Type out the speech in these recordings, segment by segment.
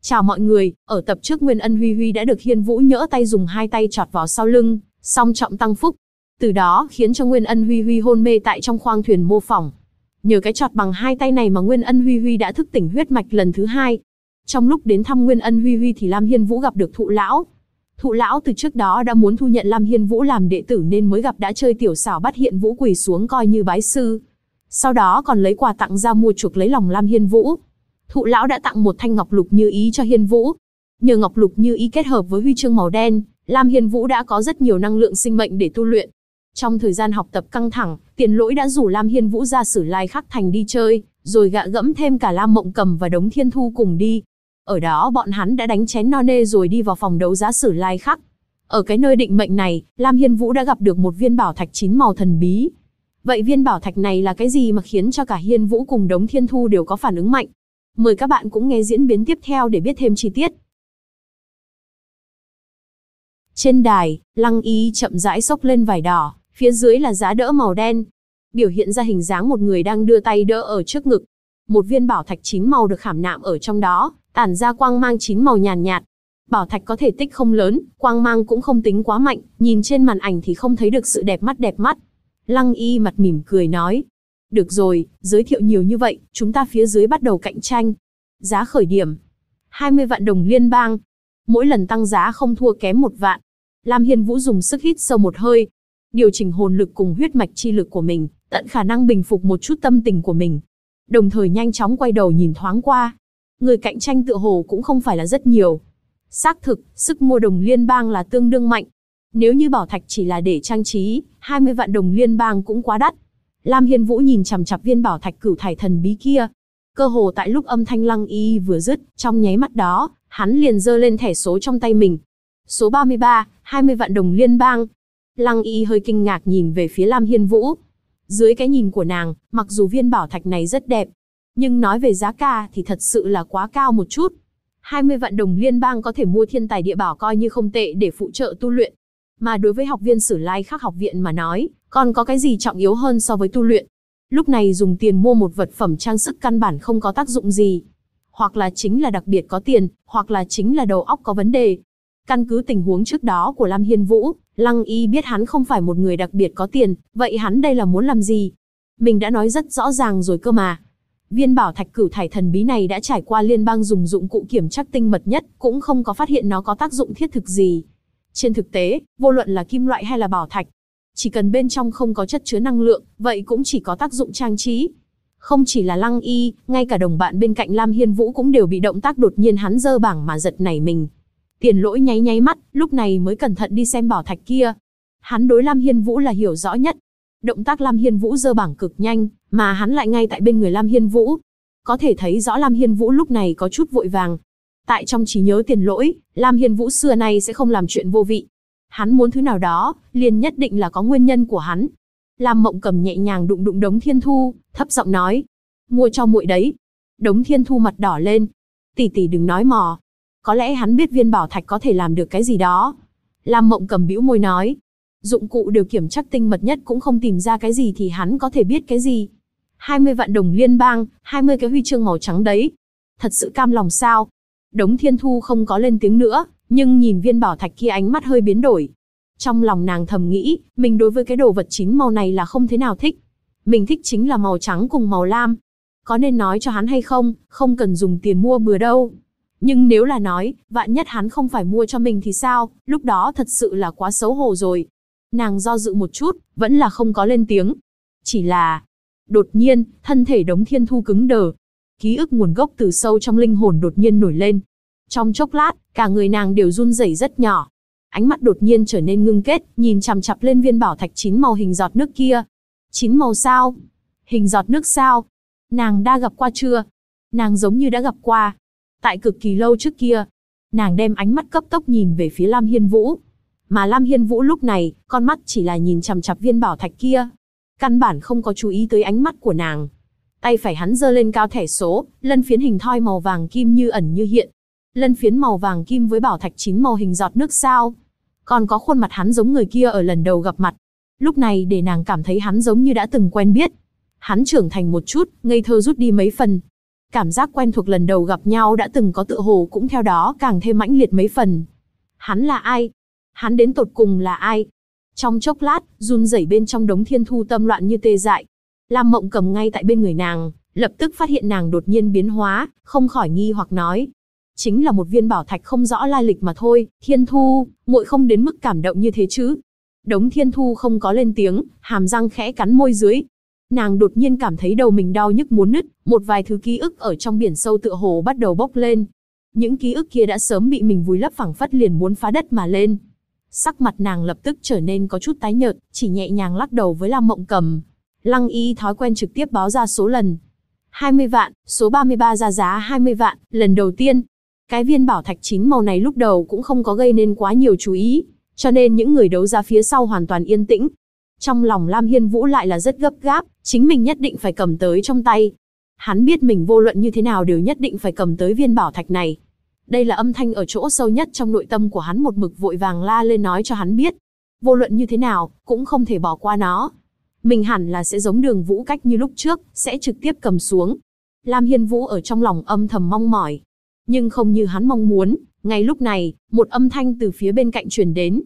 Chào mọi người, ở tập trước Nguyên Ân Huy Huy đã được Hiên Vũ nhỡ tay dùng hai tay chọt vào sau lưng, song trọng tăng phúc. Từ đó khiến cho Nguyên Ân Huy Huy hôn mê tại trong khoang thuyền mô phỏng. Nhờ cái chọt bằng hai tay này mà Nguyên Ân Huy Huy đã thức tỉnh huyết mạch lần thứ hai. Trong lúc đến thăm Nguyên Ân Huy Huy thì Lam Hiên Vũ gặp được Thụ Lão. Thụ Lão từ trước đó đã muốn thu nhận Lam Hiên Vũ làm đệ tử nên mới gặp, đã chơi tiểu xảo bắt Hiên Vũ quỳ xuống coi như bái sư. Sau đó còn lấy quà tặng ra mua chuộc lấy lòng Lam Hiên Vũ. Thụ Lão đã tặng một thanh ngọc lục như ý cho Hiên Vũ. Nhờ ngọc lục như ý kết hợp với huy chương màu đen, Lam Hiên Vũ đã có rất nhiều năng lượng sinh mệnh để tu luyện. Trong thời gian học tập căng thẳng, Tiền Lỗi đã rủ Lam Hiên Vũ ra Sử Lai Khắc Thành đi chơi, rồi gạ gẫm thêm cả Lam Mộng Cầm và Đống Thiên Thu cùng đi. Ở đó bọn hắn đã đánh chén no nê rồi đi vào phòng đấu giá Sử Lai Khắc. Ở cái nơi định mệnh này, Lam Hiên Vũ đã gặp được một viên bảo thạch 9 màu thần bí. Vậy viên bảo thạch này là cái gì mà khiến cho cả Hiên Vũ cùng Đống Thiên Thu đều có phản ứng mạnh? Mời các bạn cũng nghe diễn biến tiếp theo để biết thêm chi tiết. Trên đài, Lăng Y chậm rãi xốc lên vải đỏ, phía dưới là giá đỡ màu đen, biểu hiện ra hình dáng một người đang đưa tay đỡ ở trước ngực. Một viên bảo thạch 9 màu được khảm nạm ở trong đó, tản ra quang mang 9 màu nhàn nhạt. Bảo thạch có thể tích không lớn, quang mang cũng không tính quá mạnh, nhìn trên màn ảnh thì không thấy được sự đẹp mắt. Lăng Y mặt mỉm cười nói, được rồi, giới thiệu nhiều như vậy, chúng ta phía dưới bắt đầu cạnh tranh. Giá khởi điểm 20 vạn đồng liên bang, mỗi lần tăng giá không thua kém 1 vạn. Lam Hiên Vũ dùng sức hít sâu một hơi, điều chỉnh hồn lực cùng huyết mạch chi lực của mình, tận khả năng bình phục một chút tâm tình của mình. Đồng thời nhanh chóng quay đầu nhìn thoáng qua. Người cạnh tranh tựa hồ cũng không phải là rất nhiều. Xác thực, sức mua đồng liên bang là tương đương mạnh. Nếu như bảo thạch chỉ là để trang trí, 20 vạn đồng liên bang cũng quá đắt. Lam Hiên Vũ nhìn chằm chằm viên bảo thạch cửu thải thần bí kia. Cơ hồ tại lúc âm thanh Lăng Y vừa dứt, trong nháy mắt đó, hắn liền giơ lên thẻ số trong tay mình. Số 33, 20 vạn đồng liên bang. Lăng Y hơi kinh ngạc nhìn về phía Lam Hiên Vũ. Dưới cái nhìn của nàng, mặc dù viên bảo thạch này rất đẹp, nhưng nói về giá cả thì thật sự là quá cao một chút. 20 vạn đồng liên bang có thể mua thiên tài địa bảo coi như không tệ để phụ trợ tu luyện. Mà đối với học viên Sử Lai Khắc học viện mà nói, còn có cái gì trọng yếu hơn so với tu luyện. Lúc này dùng tiền mua một vật phẩm trang sức căn bản không có tác dụng gì. Hoặc là chính là đặc biệt có tiền, hoặc là chính là đầu óc có vấn đề. Căn cứ tình huống trước đó của Lam Hiên Vũ, Lăng Y biết hắn không phải một người đặc biệt có tiền, vậy hắn đây là muốn làm gì? Mình đã nói rất rõ ràng rồi cơ mà. Viên bảo thạch cửu thải thần bí này đã trải qua liên bang dùng dụng cụ kiểm tra tinh mật nhất, cũng không có phát hiện nó có tác dụng thiết thực gì. Trên thực tế, vô luận là kim loại hay là bảo thạch, chỉ cần bên trong không có chất chứa năng lượng, vậy cũng chỉ có tác dụng trang trí. Không chỉ là Lăng Y, ngay cả đồng bạn bên cạnh Lam Hiên Vũ cũng đều bị động tác đột nhiên hắn giơ bảng mà giật nảy mình. Tiền Lỗi nháy mắt, lúc này mới cẩn thận đi xem bảo thạch kia. Hắn đối Lam Hiên Vũ là hiểu rõ nhất. Động tác Lam Hiên Vũ giơ bảng cực nhanh, mà hắn lại ngay tại bên người Lam Hiên Vũ. Có thể thấy rõ Lam Hiên Vũ lúc này có chút vội vàng. Tại trong trí nhớ Tiền Lỗi, Lam Hiên Vũ xưa nay sẽ không làm chuyện vô vị. Hắn muốn thứ nào đó, liền nhất định là có nguyên nhân của hắn. Lam Mộng Cầm nhẹ nhàng đụng đụng Đống Thiên Thu, thấp giọng nói, mua cho muội đấy. Đống Thiên Thu mặt đỏ lên, tỷ tỷ đừng nói mò. Có lẽ hắn biết viên bảo thạch có thể làm được cái gì đó. Lam Mộng Cầm bĩu môi nói, dụng cụ đều kiểm tra tinh mật nhất cũng không tìm ra cái gì thì hắn có thể biết cái gì. 20 vạn đồng liên bang, 20 cái huy chương màu trắng đấy. Thật sự cam lòng sao? Đống Thiên Thu không có lên tiếng nữa, nhưng nhìn viên bảo thạch kia ánh mắt hơi biến đổi. Trong lòng nàng thầm nghĩ, mình đối với cái đồ vật 9 màu này là không thế nào thích. Mình thích chính là màu trắng cùng màu lam. Có nên nói cho hắn hay không, không cần dùng tiền mua bừa đâu. Nhưng nếu là nói, vạn nhất hắn không phải mua cho mình thì sao, lúc đó thật sự là quá xấu hổ rồi. Nàng do dự một chút, vẫn là không có lên tiếng. Chỉ là, đột nhiên, thân thể Đống Thiên Thu cứng đờ. Ký ức nguồn gốc từ sâu trong linh hồn đột nhiên nổi lên. Trong chốc lát, cả người nàng đều run rẩy rất nhỏ. Ánh mắt đột nhiên trở nên ngưng kết, nhìn chằm chằm lên viên bảo thạch 9 màu hình giọt nước kia. 9 màu sao? Hình giọt nước sao? Nàng đã gặp qua chưa? Nàng giống như đã gặp qua. Tại cực kỳ lâu trước kia. Nàng đem ánh mắt cấp tốc nhìn về phía Lam Hiên Vũ. Mà Lam Hiên Vũ lúc này, con mắt chỉ là nhìn chằm chằm viên bảo thạch kia. Căn bản không có chú ý tới ánh mắt của nàng. Tay phải hắn giơ lên cao thẻ số, lân phiến hình thoi màu vàng kim như ẩn như hiện. Lân phiến màu vàng kim với bảo thạch 9 màu hình giọt nước sao. Còn có khuôn mặt hắn giống người kia ở lần đầu gặp mặt. Lúc này để nàng cảm thấy hắn giống như đã từng quen biết. Hắn trưởng thành một chút, ngây thơ rút đi mấy phần. Cảm giác quen thuộc lần đầu gặp nhau đã từng có tựa hồ cũng theo đó càng thêm mãnh liệt mấy phần. Hắn là ai? Hắn đến tột cùng là ai? Trong chốc lát, run rẩy bên trong đống thiên thu tâm loạn như tê dại. Lam Mộng Cầm ngay tại bên người nàng, lập tức phát hiện nàng đột nhiên biến hóa, không khỏi nghi hoặc nói. Chính là một viên bảo thạch không rõ lai lịch mà thôi, Thiên Thu, muội không đến mức cảm động như thế chứ. Đống Thiên Thu không có lên tiếng, hàm răng khẽ cắn môi dưới. Nàng đột nhiên cảm thấy đầu mình đau nhức muốn nứt, một vài thứ ký ức ở trong biển sâu tựa hồ bắt đầu bốc lên. Những ký ức kia đã sớm bị mình vùi lấp phảng phất liền muốn phá đất mà lên. Sắc mặt nàng lập tức trở nên có chút tái nhợt, chỉ nhẹ nhàng lắc đầu với Lam Mộng Cầm. Lăng Y thói quen trực tiếp báo ra số lần. 20 vạn, số 33 ra giá 20 vạn, lần đầu tiên. Cái viên bảo thạch 9 màu này lúc đầu cũng không có gây nên quá nhiều chú ý, cho nên những người đấu giá phía sau hoàn toàn yên tĩnh. Trong lòng Lam Hiên Vũ lại là rất gấp gáp, chính mình nhất định phải cầm tới trong tay. Hắn biết mình vô luận như thế nào đều nhất định phải cầm tới viên bảo thạch này. Đây là âm thanh ở chỗ sâu nhất trong nội tâm của hắn một mực vội vàng la lên nói cho hắn biết. Vô luận như thế nào, cũng không thể bỏ qua nó. Mình hẳn là sẽ giống Đường Vũ Cách như lúc trước, sẽ trực tiếp cầm xuống. Lam Hiên Vũ ở trong lòng âm thầm mong mỏi. Nhưng không như hắn mong muốn, ngay lúc này, một âm thanh từ phía bên cạnh truyền đến.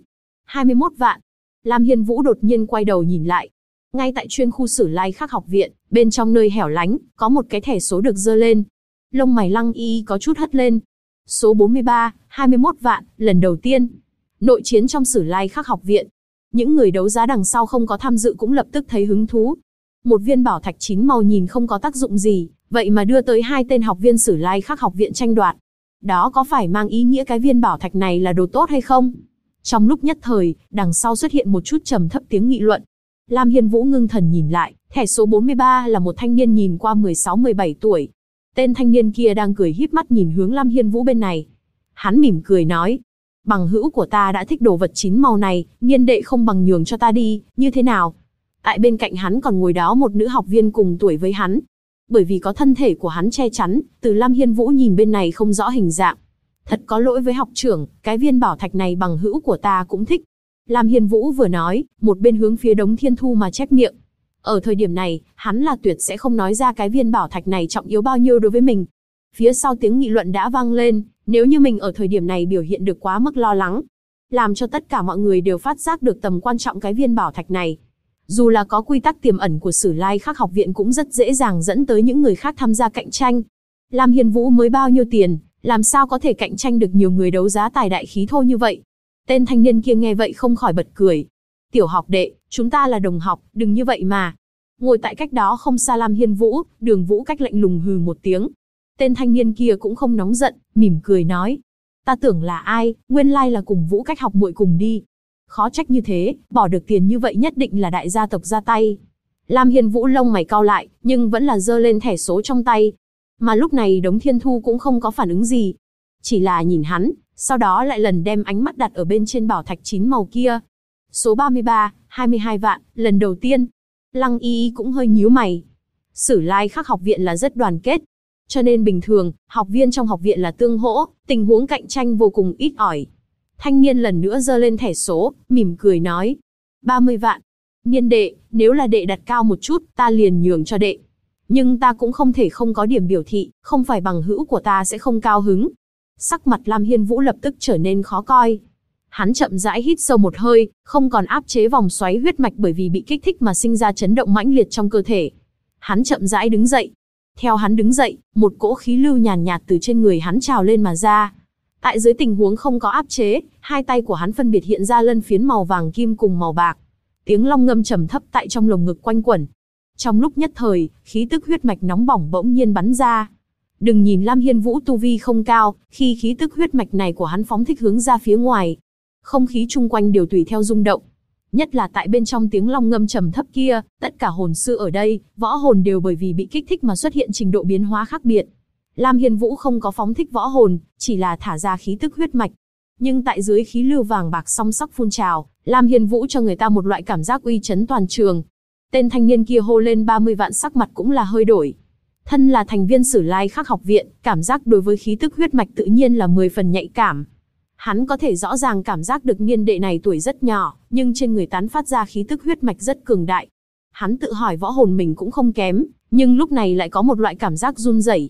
21 vạn. Lam Hiên Vũ đột nhiên quay đầu nhìn lại. Ngay tại chuyên khu Sử Lai Khắc học viện, bên trong nơi hẻo lánh, có một cái thẻ số được giơ lên. Lông mày Lăng Y có chút hất lên. Số 43, 21 vạn, lần đầu tiên. Nội chiến trong Sử Lai Khắc học viện. Những người đấu giá đằng sau không có tham dự cũng lập tức thấy hứng thú. Một viên bảo thạch 9 màu nhìn không có tác dụng gì, vậy mà đưa tới 2 tên học viên Sử Lai Khắc học viện tranh đoạt. Đó có phải mang ý nghĩa cái viên bảo thạch này là đồ tốt hay không? Trong lúc nhất thời, đằng sau xuất hiện một chút trầm thấp tiếng nghị luận. Lam Hiên Vũ ngưng thần nhìn lại, thẻ số 43 là một thanh niên nhìn qua 16-17 tuổi. Tên thanh niên kia đang cười híp mắt nhìn hướng Lam Hiên Vũ bên này. Hắn mỉm cười nói, bằng hữu của ta đã thích đồ vật 9 màu này, niên đệ không bằng nhường cho ta đi, như thế nào? Tại bên cạnh hắn còn ngồi đó một nữ học viên cùng tuổi với hắn. Bởi vì có thân thể của hắn che chắn, từ Lam Hiên Vũ nhìn bên này không rõ hình dạng. Thật có lỗi với học trưởng, cái viên bảo thạch này bằng hữu của ta cũng thích. Lam Hiên Vũ vừa nói, một bên hướng phía đống Thiên Thu mà chép miệng. Ở thời điểm này, hắn là tuyệt sẽ không nói ra cái viên bảo thạch này trọng yếu bao nhiêu đối với mình. Phía sau tiếng nghị luận đã vang lên, nếu như mình ở thời điểm này biểu hiện được quá mức lo lắng, làm cho tất cả mọi người đều phát giác được tầm quan trọng cái viên bảo thạch này. Dù là có quy tắc tiềm ẩn của Sử Lai Khắc học viện cũng rất dễ dàng dẫn tới những người khác tham gia cạnh tranh. Lam Hiên Vũ mới bao nhiêu tiền, làm sao có thể cạnh tranh được nhiều người đấu giá tài đại khí thô như vậy? Tên thanh niên kia nghe vậy không khỏi bật cười. Tiểu học đệ, chúng ta là đồng học, đừng như vậy mà. Ngồi tại cách đó không xa Lam Hiên Vũ, Đường Vũ Cách lạnh lùng hừ một tiếng. Tên thanh niên kia cũng không nóng giận, mỉm cười nói. Ta tưởng là ai, nguyên lai là cùng Vũ Cách học muội cùng đi. Khó trách như thế, bỏ được tiền như vậy nhất định là đại gia tộc ra tay. Lam Hiên Vũ lông mày cau lại, nhưng vẫn là giơ lên thẻ số trong tay. Mà lúc này đống Thiên Thu cũng không có phản ứng gì. Chỉ là nhìn hắn, sau đó lại lần đem ánh mắt đặt ở bên trên bảo thạch 9 màu kia. Số 33, 22 vạn, lần đầu tiên. Lăng Y cũng hơi nhíu mày. Sử Lai Khắc học viện là rất đoàn kết. Cho nên bình thường, học viên trong học viện là tương hỗ, tình huống cạnh tranh vô cùng ít ỏi. Thanh niên lần nữa giơ lên thẻ số, mỉm cười nói. 30 vạn. Niên đệ, nếu là đệ đặt cao một chút, ta liền nhường cho đệ. Nhưng ta cũng không thể không có điểm biểu thị, không phải bằng hữu của ta sẽ không cao hứng. Sắc mặt Lam Hiên Vũ lập tức trở nên khó coi. Hắn chậm rãi hít sâu một hơi, không còn áp chế vòng xoáy huyết mạch bởi vì bị kích thích mà sinh ra chấn động mãnh liệt trong cơ thể. Hắn chậm rãi đứng dậy. Theo hắn đứng dậy, một cỗ khí lưu nhàn nhạt từ trên người hắn trào lên mà ra. Tại dưới tình huống không có áp chế, hai tay của hắn phân biệt hiện ra lân phiến màu vàng kim cùng màu bạc. Tiếng long ngâm trầm thấp tại trong lồng ngực quanh quẩn. Trong lúc nhất thời, khí tức huyết mạch nóng bỏng bỗng nhiên bắn ra. Đừng nhìn Lam Hiên Vũ tu vi không cao, khi khí tức huyết mạch này của hắn phóng thích hướng ra phía ngoài, không khí chung quanh đều tùy theo rung động. Nhất là tại bên trong tiếng long ngâm trầm thấp kia, tất cả hồn sư ở đây, võ hồn đều bởi vì bị kích thích mà xuất hiện trình độ biến hóa khác biệt. Lam Hiên Vũ không có phóng thích võ hồn, chỉ là thả ra khí tức huyết mạch. Nhưng tại dưới khí lưu vàng bạc song sắc phun trào, Lam Hiên Vũ cho người ta một loại cảm giác uy chấn toàn trường. Tên thanh niên kia hô lên 30 vạn sắc mặt cũng là hơi đổi. Thân là thành viên Sử Lai Khắc học viện, cảm giác đối với khí tức huyết mạch tự nhiên là 10 phần nhạy cảm. Hắn có thể rõ ràng cảm giác được niên đệ này tuổi rất nhỏ, nhưng trên người tán phát ra khí tức huyết mạch rất cường đại. Hắn tự hỏi võ hồn mình cũng không kém, nhưng lúc này lại có một loại cảm giác run rẩy.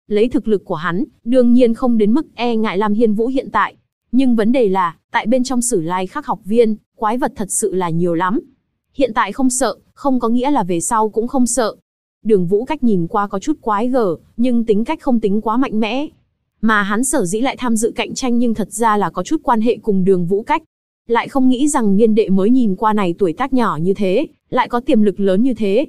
Lấy thực lực của hắn, đương nhiên không đến mức e ngại Lam Hiên Vũ hiện tại. Nhưng vấn đề là, tại bên trong Sử Lai Khắc học viên, quái vật thật sự là nhiều lắm. Hiện tại không sợ, không có nghĩa là về sau cũng không sợ. Đường Vũ Cách nhìn qua có chút quái gở, nhưng tính cách không tính quá mạnh mẽ. Mà hắn sở dĩ lại tham dự cạnh tranh nhưng thật ra là có chút quan hệ cùng Đường Vũ Cách. Lại không nghĩ rằng niên đệ mới nhìn qua này tuổi tác nhỏ như thế, lại có tiềm lực lớn như thế.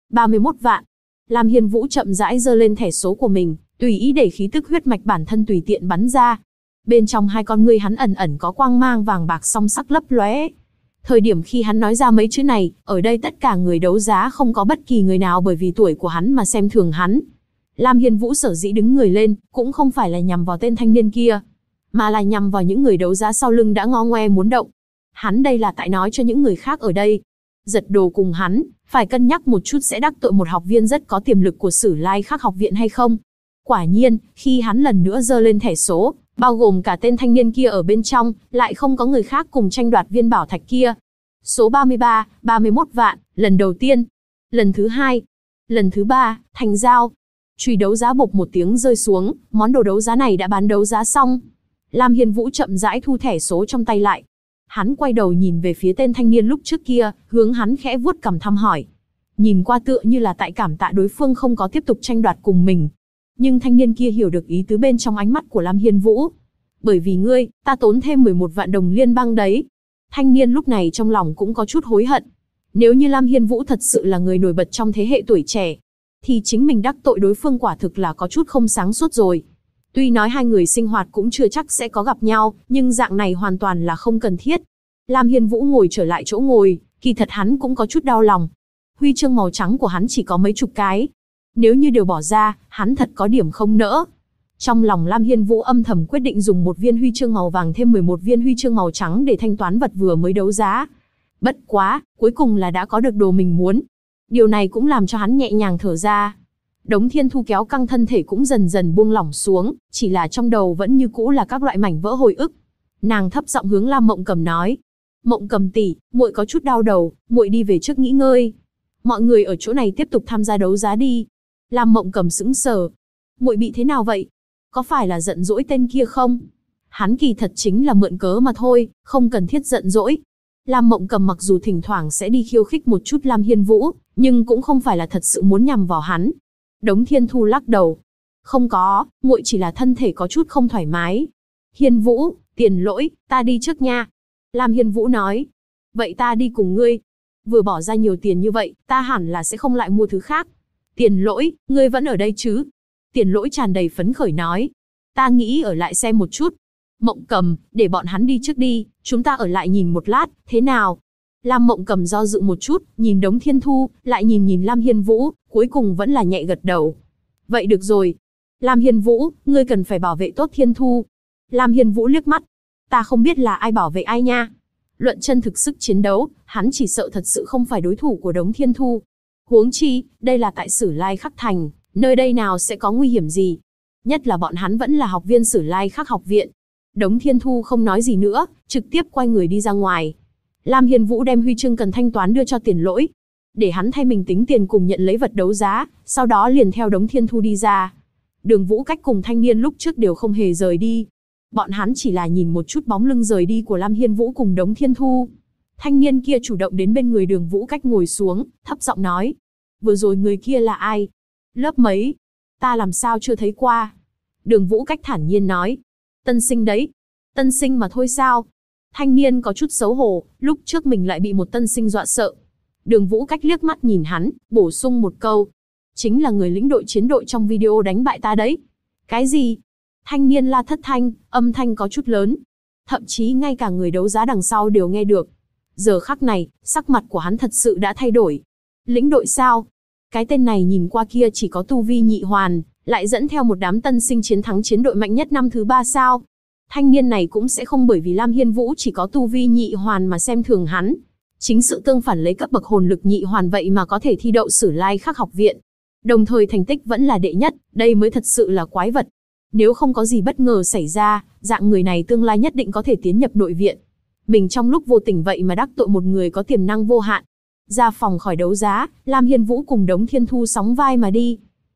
31 vạn. Lam Hiên Vũ chậm rãi giơ lên thẻ số của mình, tùy ý để khí tức huyết mạch bản thân tùy tiện bắn ra. Bên trong hai con ngươi hắn ẩn ẩn có quang mang vàng bạc song sắc lấp lóe. Thời điểm khi hắn nói ra mấy chữ này, ở đây tất cả người đấu giá không có bất kỳ người nào bởi vì tuổi của hắn mà xem thường hắn. Lam Hiên Vũ sở dĩ đứng người lên, cũng không phải là nhằm vào tên thanh niên kia, mà là nhằm vào những người đấu giá sau lưng đã ngo ngoe muốn động. Hắn đây là tại nói cho những người khác ở đây. Giật đồ cùng hắn, phải cân nhắc một chút sẽ đắc tội một học viên rất có tiềm lực của Sử Lai Khắc học viện hay không. Quả nhiên, khi hắn lần nữa giơ lên thẻ số, bao gồm cả tên thanh niên kia ở bên trong, lại không có người khác cùng tranh đoạt viên bảo thạch kia. Số 33, 31 vạn, lần đầu tiên. Lần thứ hai. Lần thứ ba, thành giao. Chùy đấu giá bộc một tiếng rơi xuống, món đồ đấu giá này đã bán đấu giá xong. Lam Hiên Vũ chậm rãi thu thẻ số trong tay lại. Hắn quay đầu nhìn về phía tên thanh niên lúc trước kia, hướng hắn khẽ vuốt cằm thăm hỏi. Nhìn qua tựa như là tại cảm tạ đối phương không có tiếp tục tranh đoạt cùng mình. Nhưng thanh niên kia hiểu được ý tứ bên trong ánh mắt của Lam Hiên Vũ. Bởi vì ngươi, ta tốn thêm 11 vạn đồng liên bang đấy. Thanh niên lúc này trong lòng cũng có chút hối hận. Nếu như Lam Hiên Vũ thật sự là người nổi bật trong thế hệ tuổi trẻ, thì chính mình đắc tội đối phương quả thực là có chút không sáng suốt rồi. Tuy nói hai người sinh hoạt cũng chưa chắc sẽ có gặp nhau, nhưng dạng này hoàn toàn là không cần thiết. Lam Hiên Vũ ngồi trở lại chỗ ngồi, kỳ thật hắn cũng có chút đau lòng. Huy chương màu trắng của hắn chỉ có mấy chục cái. Nếu như đều bỏ ra, hắn thật có điểm không nỡ. Trong lòng Lam Hiên Vũ âm thầm quyết định dùng một viên huy chương màu vàng thêm 11 viên huy chương màu trắng để thanh toán vật vừa mới đấu giá. Bất quá, cuối cùng là đã có được đồ mình muốn. Điều này cũng làm cho hắn nhẹ nhàng thở ra. Đống Thiên Thu kéo căng thân thể cũng dần dần buông lỏng xuống, chỉ là trong đầu vẫn như cũ là các loại mảnh vỡ hồi ức. Nàng thấp giọng hướng Lam Mộng Cầm nói: "Mộng Cầm tỷ, muội có chút đau đầu, muội đi về trước nghỉ ngơi. Mọi người ở chỗ này tiếp tục tham gia đấu giá đi." Lam Mộng Cầm sững sờ. "Muội bị thế nào vậy? Có phải là giận dỗi tên kia không?" Hắn kỳ thật chính là mượn cớ mà thôi, không cần thiết giận dỗi. Lam Mộng Cầm mặc dù thỉnh thoảng sẽ đi khiêu khích một chút Lam Hiên Vũ, nhưng cũng không phải là thật sự muốn nhằm vào hắn. Đống Thiên Thu lắc đầu. "Không có, muội chỉ là thân thể có chút không thoải mái." "Hiên Vũ, Tiền Lỗi, ta đi trước nha." Lam Hiên Vũ nói. "Vậy ta đi cùng ngươi. Vừa bỏ ra nhiều tiền như vậy, ta hẳn là sẽ không lại mua thứ khác." "Tiền Lỗi, ngươi vẫn ở đây chứ?" Tiền Lỗi tràn đầy phấn khởi nói. "Ta nghĩ ở lại xem một chút." "Mộng Cầm, để bọn hắn đi trước đi, chúng ta ở lại nhìn một lát, thế nào?" Lam Mộng Cầm do dự một chút, nhìn Đống Thiên Thu, lại nhìn Lam Hiên Vũ, cuối cùng vẫn là nhẹ gật đầu. "Vậy được rồi. Lam Hiên Vũ, ngươi cần phải bảo vệ tốt Thiên Thu." Lam Hiên Vũ liếc mắt. "Ta không biết là ai bảo vệ ai nha." Luận chân thực sức chiến đấu, hắn chỉ sợ thật sự không phải đối thủ của Đống Thiên Thu. Huống chi, đây là tại Sử Lai Khắc Thành, nơi đây nào sẽ có nguy hiểm gì. Nhất là bọn hắn vẫn là học viên Sử Lai Khắc học viện. Đống Thiên Thu không nói gì nữa, trực tiếp quay người đi ra ngoài. Lam Hiên Vũ đem huy chương cần thanh toán đưa cho Tiền Lỗi, để hắn thay mình tính tiền cùng nhận lấy vật đấu giá, sau đó liền theo Đống Thiên Thu đi ra. Đường Vũ Cách cùng thanh niên lúc trước đều không hề rời đi. Bọn hắn chỉ là nhìn một chút bóng lưng rời đi của Lam Hiên Vũ cùng Đống Thiên Thu. Thanh niên kia chủ động đến bên người Đường Vũ Cách ngồi xuống, thấp giọng nói: "Vừa rồi người kia là ai? Lớp mấy? Ta làm sao chưa thấy qua?" Đường Vũ Cách thản nhiên nói: "Tân sinh đấy." "Tân sinh mà thôi sao?" Thanh niên có chút xấu hổ, lúc trước mình lại bị một tân sinh dọa sợ. Đường Vũ Cách liếc mắt nhìn hắn, bổ sung một câu: "Chính là người lĩnh đội chiến đội trong video đánh bại ta đấy." "Cái gì?" Thanh niên la thất thanh, âm thanh có chút lớn. Thậm chí ngay cả người đấu giá đằng sau đều nghe được. Giờ khắc này, sắc mặt của hắn thật sự đã thay đổi. Lĩnh đội sao? Cái tên này nhìn qua kia chỉ có tu vi nhị hoàn, lại dẫn theo một đám tân sinh chiến thắng chiến đội mạnh nhất năm thứ 3 sao? Thanh niên này cũng sẽ không bởi vì Lam Hiên Vũ chỉ có tu vi nhị hoàn mà xem thường hắn. Chính sự tương phản lấy cấp bậc hồn lực nhị hoàn vậy mà có thể thi đậu Sử Lai Khắc học viện. Đồng thời thành tích vẫn là đệ nhất, đây mới thật sự là quái vật. Nếu không có gì bất ngờ xảy ra, dạng người này tương lai nhất định có thể tiến nhập nội viện. Mình trong lúc vô tình vậy mà đắc tội một người có tiềm năng vô hạn. Ra phòng khỏi đấu giá, Lam Hiên Vũ cùng Đống Thiên Thu sóng vai mà đi.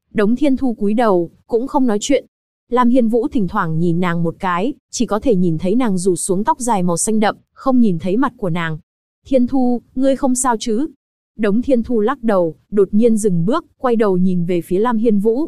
Đống Thiên Thu cúi đầu, cũng không nói chuyện. Lam Hiên Vũ thỉnh thoảng nhìn nàng một cái, chỉ có thể nhìn thấy nàng rủ xuống tóc dài màu xanh đậm, không nhìn thấy mặt của nàng. Thiên Thu, ngươi không sao chứ? Đống Thiên Thu lắc đầu, đột nhiên dừng bước, quay đầu nhìn về phía Lam Hiên Vũ.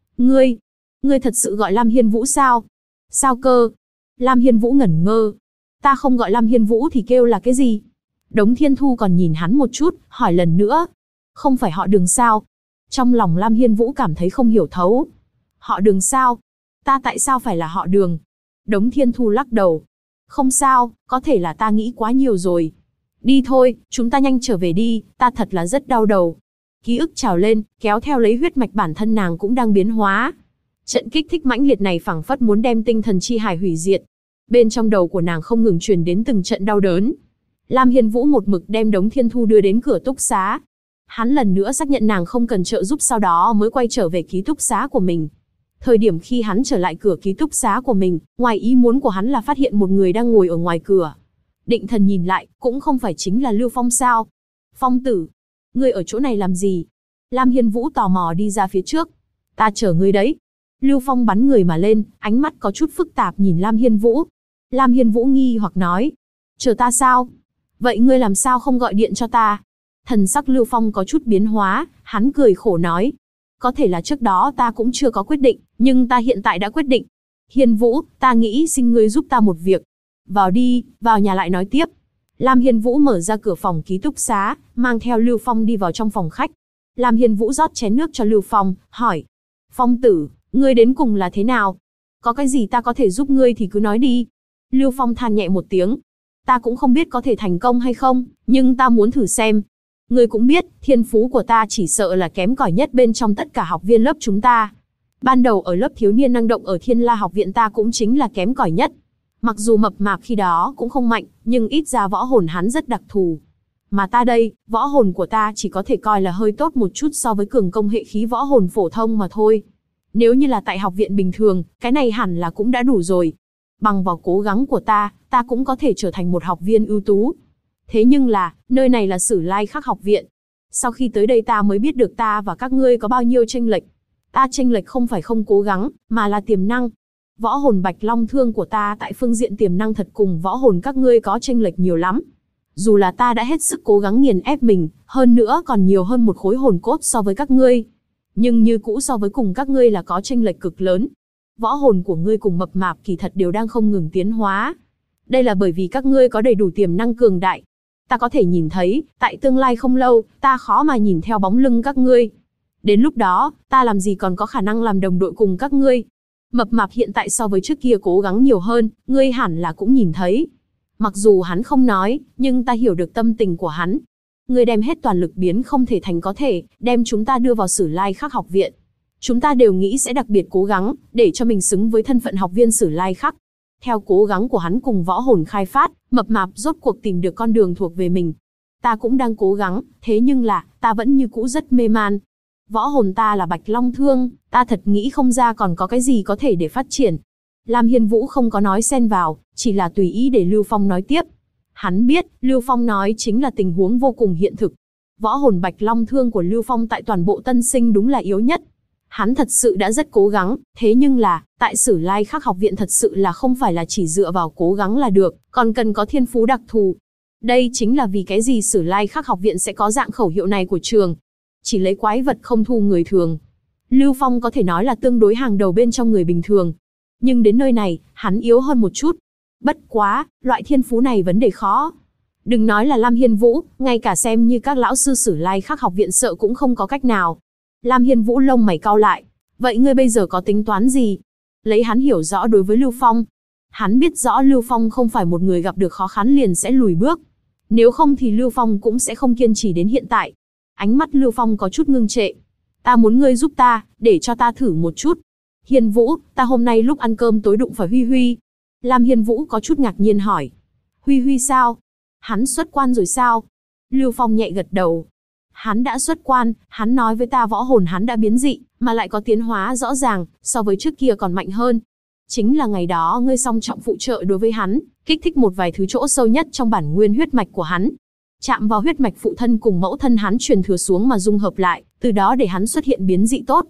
Ngươi thật sự gọi Lam Hiên Vũ sao? Sao cơ? Lam Hiên Vũ ngẩn ngơ. Ta không gọi Lam Hiên Vũ thì kêu là cái gì? Đống Thiên Thu còn nhìn hắn một chút, hỏi lần nữa. Không phải họ Đường sao? Trong lòng Lam Hiên Vũ cảm thấy không hiểu thấu. Họ Đường sao? Ta tại sao phải là họ Đường? Đống Thiên Thu lắc đầu. Không sao, có thể là ta nghĩ quá nhiều rồi. Đi thôi, chúng ta nhanh trở về đi, ta thật là rất đau đầu. Ký ức trào lên, kéo theo lấy huyết mạch bản thân nàng cũng đang biến hóa. Trận kích thích mãnh liệt này phảng phất muốn đem tinh thần chi hải hủy diệt. Bên trong đầu của nàng không ngừng truyền đến từng trận đau đớn. Lam Hiên Vũ một mực đem Đống Thiên Thu đưa đến cửa túc xá. Hắn lần nữa xác nhận nàng không cần trợ giúp, sau đó mới quay trở về ký túc xá của mình. Thời điểm khi hắn trở lại cửa ký túc xá của mình, ngoài ý muốn của hắn là phát hiện một người đang ngồi ở ngoài cửa. Định thần nhìn lại, cũng không phải chính là Lưu Phong sao? Phong tử, ngươi ở chỗ này làm gì? Lam Hiên Vũ tò mò đi ra phía trước. Ta chờ ngươi đấy. Lưu Phong bắn người mà lên, ánh mắt có chút phức tạp nhìn Lam Hiên Vũ. Lam Hiên Vũ nghi hoặc nói. Chờ ta sao? Vậy ngươi làm sao không gọi điện cho ta? Thần sắc Lưu Phong có chút biến hóa, hắn cười khổ nói. Có thể là trước đó ta cũng chưa có quyết định, nhưng ta hiện tại đã quyết định. Hiên Vũ, ta nghĩ xin ngươi giúp ta một việc. Vào đi, vào nhà lại nói tiếp. Lam Hiên Vũ mở ra cửa phòng ký túc xá, mang theo Lưu Phong đi vào trong phòng khách. Lam Hiên Vũ rót chén nước cho Lưu Phong, hỏi. Phong tử, ngươi đến cùng là thế nào? Có cái gì ta có thể giúp ngươi thì cứ nói đi. Lưu Phong than nhẹ một tiếng. Ta cũng không biết có thể thành công hay không, nhưng ta muốn thử xem. Ngươi cũng biết, thiên phú của ta chỉ sợ là kém cỏi nhất bên trong tất cả học viên lớp chúng ta. Ban đầu ở lớp thiếu niên năng động ở Thiên La học viện ta cũng chính là kém cỏi nhất. Mặc dù mập mạp khi đó cũng không mạnh, nhưng ít ra võ hồn hắn rất đặc thù. Mà ta đây, võ hồn của ta chỉ có thể coi là hơi tốt một chút so với cường công hệ khí võ hồn phổ thông mà thôi. Nếu như là tại học viện bình thường, cái này hẳn là cũng đã đủ rồi. Bằng vào cố gắng của ta cũng có thể trở thành một học viên ưu tú. Thế nhưng là, nơi này là Sử Lai Khắc học viện. Sau khi tới đây ta mới biết được ta và các ngươi có bao nhiêu chênh lệch. Ta chênh lệch không phải không cố gắng, mà là tiềm năng. Võ hồn Bạch Long Thương của ta tại phương diện tiềm năng thật cùng võ hồn các ngươi có chênh lệch nhiều lắm. Dù là ta đã hết sức cố gắng nghiền ép mình, hơn nữa còn nhiều hơn một khối hồn cốt so với các ngươi. Nhưng như cũ so với cùng các ngươi là có chênh lệch cực lớn. Võ hồn của ngươi cùng mập mạp kỳ thật đều đang không ngừng tiến hóa. Đây là bởi vì các ngươi có đầy đủ tiềm năng cường đại. Ta có thể nhìn thấy, tại tương lai không lâu, ta khó mà nhìn theo bóng lưng các ngươi. Đến lúc đó, ta làm gì còn có khả năng làm đồng đội cùng các ngươi. Mập mạp hiện tại so với trước kia cố gắng nhiều hơn, ngươi hẳn là cũng nhìn thấy. Mặc dù hắn không nói, nhưng ta hiểu được tâm tình của hắn. Ngươi đem hết toàn lực biến không thể thành có thể, đem chúng ta đưa vào Sử Lai Khắc học viện. Chúng ta đều nghĩ sẽ đặc biệt cố gắng, để cho mình xứng với thân phận học viên Sử Lai Khắc. Theo cố gắng của hắn cùng võ hồn khai phát, mập mạp rốt cuộc tìm được con đường thuộc về mình. Ta cũng đang cố gắng, thế nhưng là, ta vẫn như cũ rất mê man. Võ hồn ta là Bạch Long Thương, ta thật nghĩ không ra còn có cái gì có thể để phát triển. Lam Hiên Vũ không có nói xen vào, chỉ là tùy ý để Lưu Phong nói tiếp. Hắn biết, Lưu Phong nói chính là tình huống vô cùng hiện thực. Võ hồn Bạch Long Thương của Lưu Phong tại toàn bộ tân sinh đúng là yếu nhất. Hắn thật sự đã rất cố gắng, thế nhưng là, tại Sử Lai Khắc học viện thật sự là không phải là chỉ dựa vào cố gắng là được, còn cần có thiên phú đặc thù. Đây chính là vì cái gì Sử Lai Khắc học viện sẽ có dạng khẩu hiệu này của trường. Chỉ lấy quái vật không thu người thường. Lưu Phong có thể nói là tương đối hàng đầu bên trong người bình thường. Nhưng đến nơi này, hắn yếu hơn một chút. Bất quá, loại thiên phú này vấn đề khó. Đừng nói là Lam Hiên Vũ, ngay cả xem như các lão sư Sử Lai Khắc học viện sợ cũng không có cách nào. Lam Hiên Vũ lông mày cau lại. Vậy ngươi bây giờ có tính toán gì? Lấy hắn hiểu rõ đối với Lưu Phong. Hắn biết rõ Lưu Phong không phải một người gặp được khó khăn liền sẽ lùi bước. Nếu không thì Lưu Phong cũng sẽ không kiên trì đến hiện tại. Ánh mắt Lưu Phong có chút ngưng trệ. Ta muốn ngươi giúp ta, để cho ta thử một chút. Hiên Vũ, ta hôm nay lúc ăn cơm tối đụng phải Huy Huy. Lam Hiên Vũ có chút ngạc nhiên hỏi. Huy Huy sao? Hắn xuất quan rồi sao? Lưu Phong nhẹ gật đầu. Hắn đã xuất quan, hắn nói với ta võ hồn hắn đã biến dị, mà lại có tiến hóa rõ ràng, so với trước kia còn mạnh hơn. Chính là ngày đó ngươi song trọng phụ trợ đối với hắn, kích thích một vài thứ chỗ sâu nhất trong bản nguyên huyết mạch của hắn. Chạm vào huyết mạch phụ thân cùng mẫu thân hắn truyền thừa xuống mà dung hợp lại, từ đó để hắn xuất hiện biến dị tốt.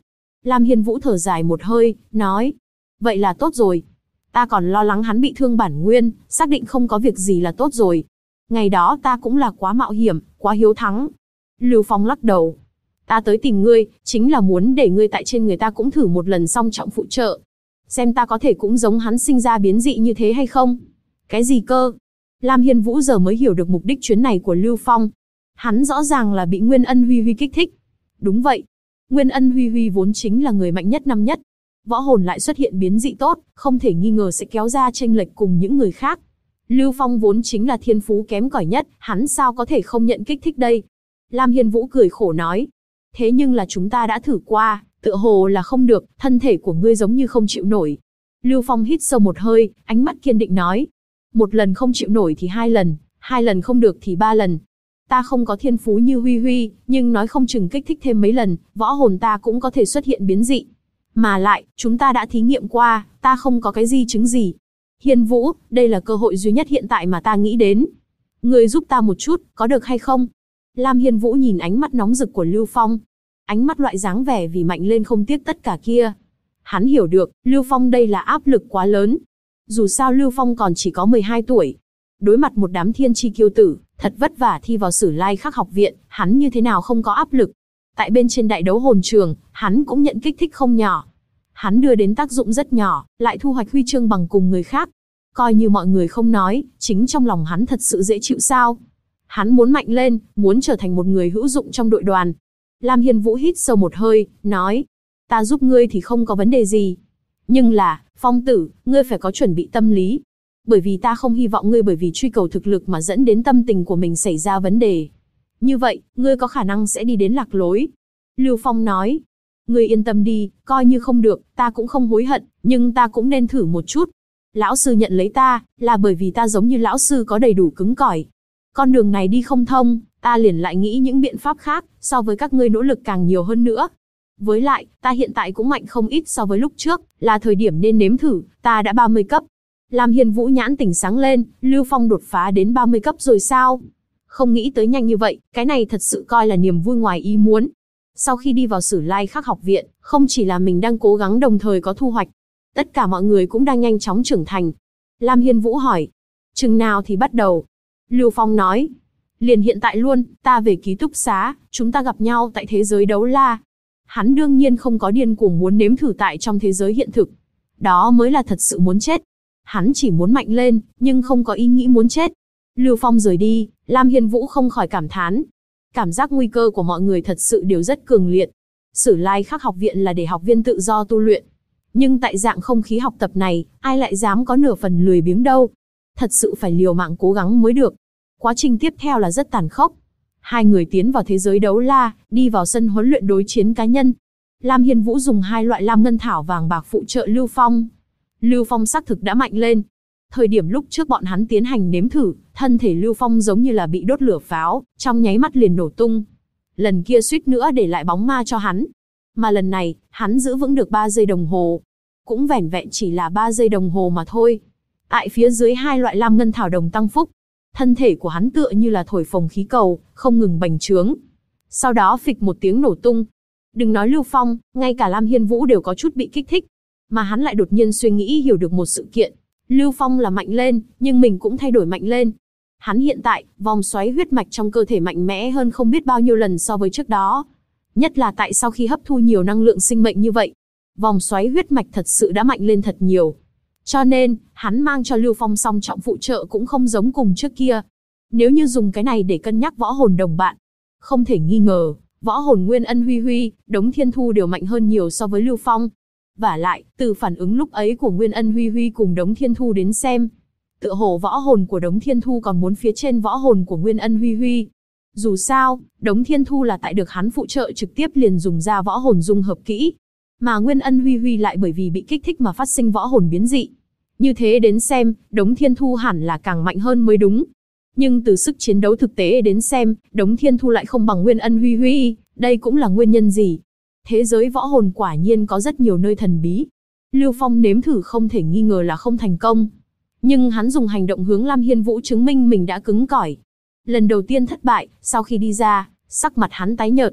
Lam Hiên Vũ thở dài một hơi, nói. Vậy là tốt rồi. Ta còn lo lắng hắn bị thương bản nguyên, xác định không có việc gì là tốt rồi. Ngày đó ta cũng là quá mạo hiểm, quá hiếu thắng. Lưu Phong lắc đầu. Ta tới tìm ngươi, chính là muốn để ngươi tại trên người ta cũng thử một lần song trọng phụ trợ. Xem ta có thể cũng giống hắn sinh ra biến dị như thế hay không? Cái gì cơ? Lam Hiên Vũ giờ mới hiểu được mục đích chuyến này của Lưu Phong. Hắn rõ ràng là bị Nguyên Ân Huy Huy kích thích. Đúng vậy. Nguyên Ân Huy Huy vốn chính là người mạnh nhất năm nhất. Võ hồn lại xuất hiện biến dị tốt, không thể nghi ngờ sẽ kéo ra chênh lệch cùng những người khác. Lưu Phong vốn chính là thiên phú kém cỏi nhất, hắn sao có thể không nhận kích thích đây? Lam Hiên Vũ cười khổ nói. Thế nhưng là chúng ta đã thử qua, tựa hồ là không được, thân thể của ngươi giống như không chịu nổi. Lưu Phong hít sâu một hơi, ánh mắt kiên định nói. Một lần không chịu nổi thì hai lần không được thì 3 lần. Ta không có thiên phú như Huy Huy, nhưng nói không chừng kích thích thêm mấy lần, võ hồn ta cũng có thể xuất hiện biến dị. Mà lại, chúng ta đã thí nghiệm qua, ta không có cái di chứng gì. Hiên Vũ, đây là cơ hội duy nhất hiện tại mà ta nghĩ đến. Ngươi giúp ta một chút, có được hay không? Lam Hiên Vũ nhìn ánh mắt nóng rực của Lưu Phong. Ánh mắt loại dáng vẻ vì mạnh lên không tiếc tất cả kia. Hắn hiểu được, Lưu Phong đây là áp lực quá lớn. Dù sao Lưu Phong còn chỉ có 12 tuổi. Đối mặt một đám thiên chi kiêu tử, thật vất vả thi vào Sử Lai Khắc học viện, hắn như thế nào không có áp lực. Tại bên trên đại đấu hồn trường, hắn cũng nhận kích thích không nhỏ. Hắn đưa đến tác dụng rất nhỏ, lại thu hoạch huy chương bằng cùng người khác. Coi như mọi người không nói, chính trong lòng hắn thật sự dễ chịu sao. Hắn muốn mạnh lên, muốn trở thành một người hữu dụng trong đội đoàn. Lam Hiên Vũ hít sâu một hơi, nói. Ta giúp ngươi thì không có vấn đề gì. Nhưng là, Phong tử, ngươi phải có chuẩn bị tâm lý. Bởi vì ta không hy vọng ngươi bởi vì truy cầu thực lực mà dẫn đến tâm tình của mình xảy ra vấn đề. Như vậy, ngươi có khả năng sẽ đi đến lạc lối. Lưu Phong nói. Ngươi yên tâm đi, coi như không được, ta cũng không hối hận, nhưng ta cũng nên thử một chút. Lão sư nhận lấy ta, là bởi vì ta giống như lão sư có đầy đủ cứng cỏi. Con đường này đi không thông, ta liền lại nghĩ những biện pháp khác, so với các ngươi nỗ lực càng nhiều hơn nữa. Với lại, ta hiện tại cũng mạnh không ít so với lúc trước, là thời điểm nên nếm thử, ta đã 30 cấp. Lam Hiên Vũ nhãn tỉnh sáng lên, Lưu Phong đột phá đến 30 cấp rồi sao? Không nghĩ tới nhanh như vậy, cái này thật sự coi là niềm vui ngoài ý muốn. Sau khi đi vào Sử Lai Khắc học viện, không chỉ là mình đang cố gắng đồng thời có thu hoạch. Tất cả mọi người cũng đang nhanh chóng trưởng thành. Lam Hiên Vũ hỏi, chừng nào thì bắt đầu? Lưu Phong nói, liền hiện tại luôn, ta về ký túc xá, chúng ta gặp nhau tại thế giới đấu la. Hắn đương nhiên không có điên cuồng muốn nếm thử tại trong thế giới hiện thực. Đó mới là thật sự muốn chết. Hắn chỉ muốn mạnh lên, nhưng không có ý nghĩ muốn chết. Lưu Phong rời đi, Lam Hiên Vũ không khỏi cảm thán. Cảm giác nguy cơ của mọi người thật sự đều rất cường liệt. Sử Lai Khắc học viện là để học viên tự do tu luyện. Nhưng tại dạng không khí học tập này, ai lại dám có nửa phần lười biếng đâu. Thật sự phải liều mạng cố gắng mới được. Quá trình tiếp theo là rất tàn khốc. Hai người tiến vào thế giới đấu la, đi vào sân huấn luyện đối chiến cá nhân. Lam Hiên Vũ dùng 2 loại lam ngân thảo vàng bạc phụ trợ Lưu Phong. Lưu Phong xác thực đã mạnh lên. Thời điểm lúc trước bọn hắn tiến hành nếm thử, thân thể Lưu Phong giống như là bị đốt lửa pháo, trong nháy mắt liền nổ tung. Lần kia suýt nữa để lại bóng ma cho hắn. Mà lần này, hắn giữ vững được 3 giây đồng hồ. Cũng vẻn vẹn chỉ là 3 giây đồng hồ mà thôi. Tại phía dưới 2 loại lam ngân thảo đồng tăng phúc, thân thể của hắn tựa như là thổi phồng khí cầu, không ngừng bành trướng. Sau đó phịch một tiếng nổ tung. Đừng nói Lưu Phong, ngay cả Lam Hiên Vũ đều có chút bị kích thích. Mà hắn lại đột nhiên suy nghĩ hiểu được một sự kiện. Lưu Phong là mạnh lên, nhưng mình cũng thay đổi mạnh lên. Hắn hiện tại, vòng xoáy huyết mạch trong cơ thể mạnh mẽ hơn không biết bao nhiêu lần so với trước đó. Nhất là tại sau khi hấp thu nhiều năng lượng sinh mệnh như vậy. Vòng xoáy huyết mạch thật sự đã mạnh lên thật nhiều. Cho nên, hắn mang cho Lưu Phong song trọng phụ trợ cũng không giống cùng trước kia. Nếu như dùng cái này để cân nhắc võ hồn đồng bạn, không thể nghi ngờ, võ hồn Nguyên Ân Huy Huy, Đống Thiên Thu đều mạnh hơn nhiều so với Lưu Phong. Vả lại, từ phản ứng lúc ấy của Nguyên Ân Huy Huy cùng Đống Thiên Thu đến xem, tựa hồ võ hồn của Đống Thiên Thu còn muốn phía trên võ hồn của Nguyên Ân Huy Huy. Dù sao, Đống Thiên Thu là tại được hắn phụ trợ trực tiếp liền dùng ra võ hồn dung hợp kỹ. Mà Nguyên Ân Huy Huy lại bởi vì bị kích thích mà phát sinh võ hồn biến dị. Như thế đến xem, Đống Thiên Thu hẳn là càng mạnh hơn mới đúng. Nhưng từ sức chiến đấu thực tế đến xem, Đống Thiên Thu lại không bằng Nguyên Ân Huy Huy, đây cũng là nguyên nhân gì? Thế giới võ hồn quả nhiên có rất nhiều nơi thần bí. Lưu Phong nếm thử không thể nghi ngờ là không thành công. Nhưng hắn dùng hành động hướng Lam Hiên Vũ chứng minh mình đã cứng cỏi. Lần đầu tiên thất bại, sau khi đi ra, sắc mặt hắn tái nhợt.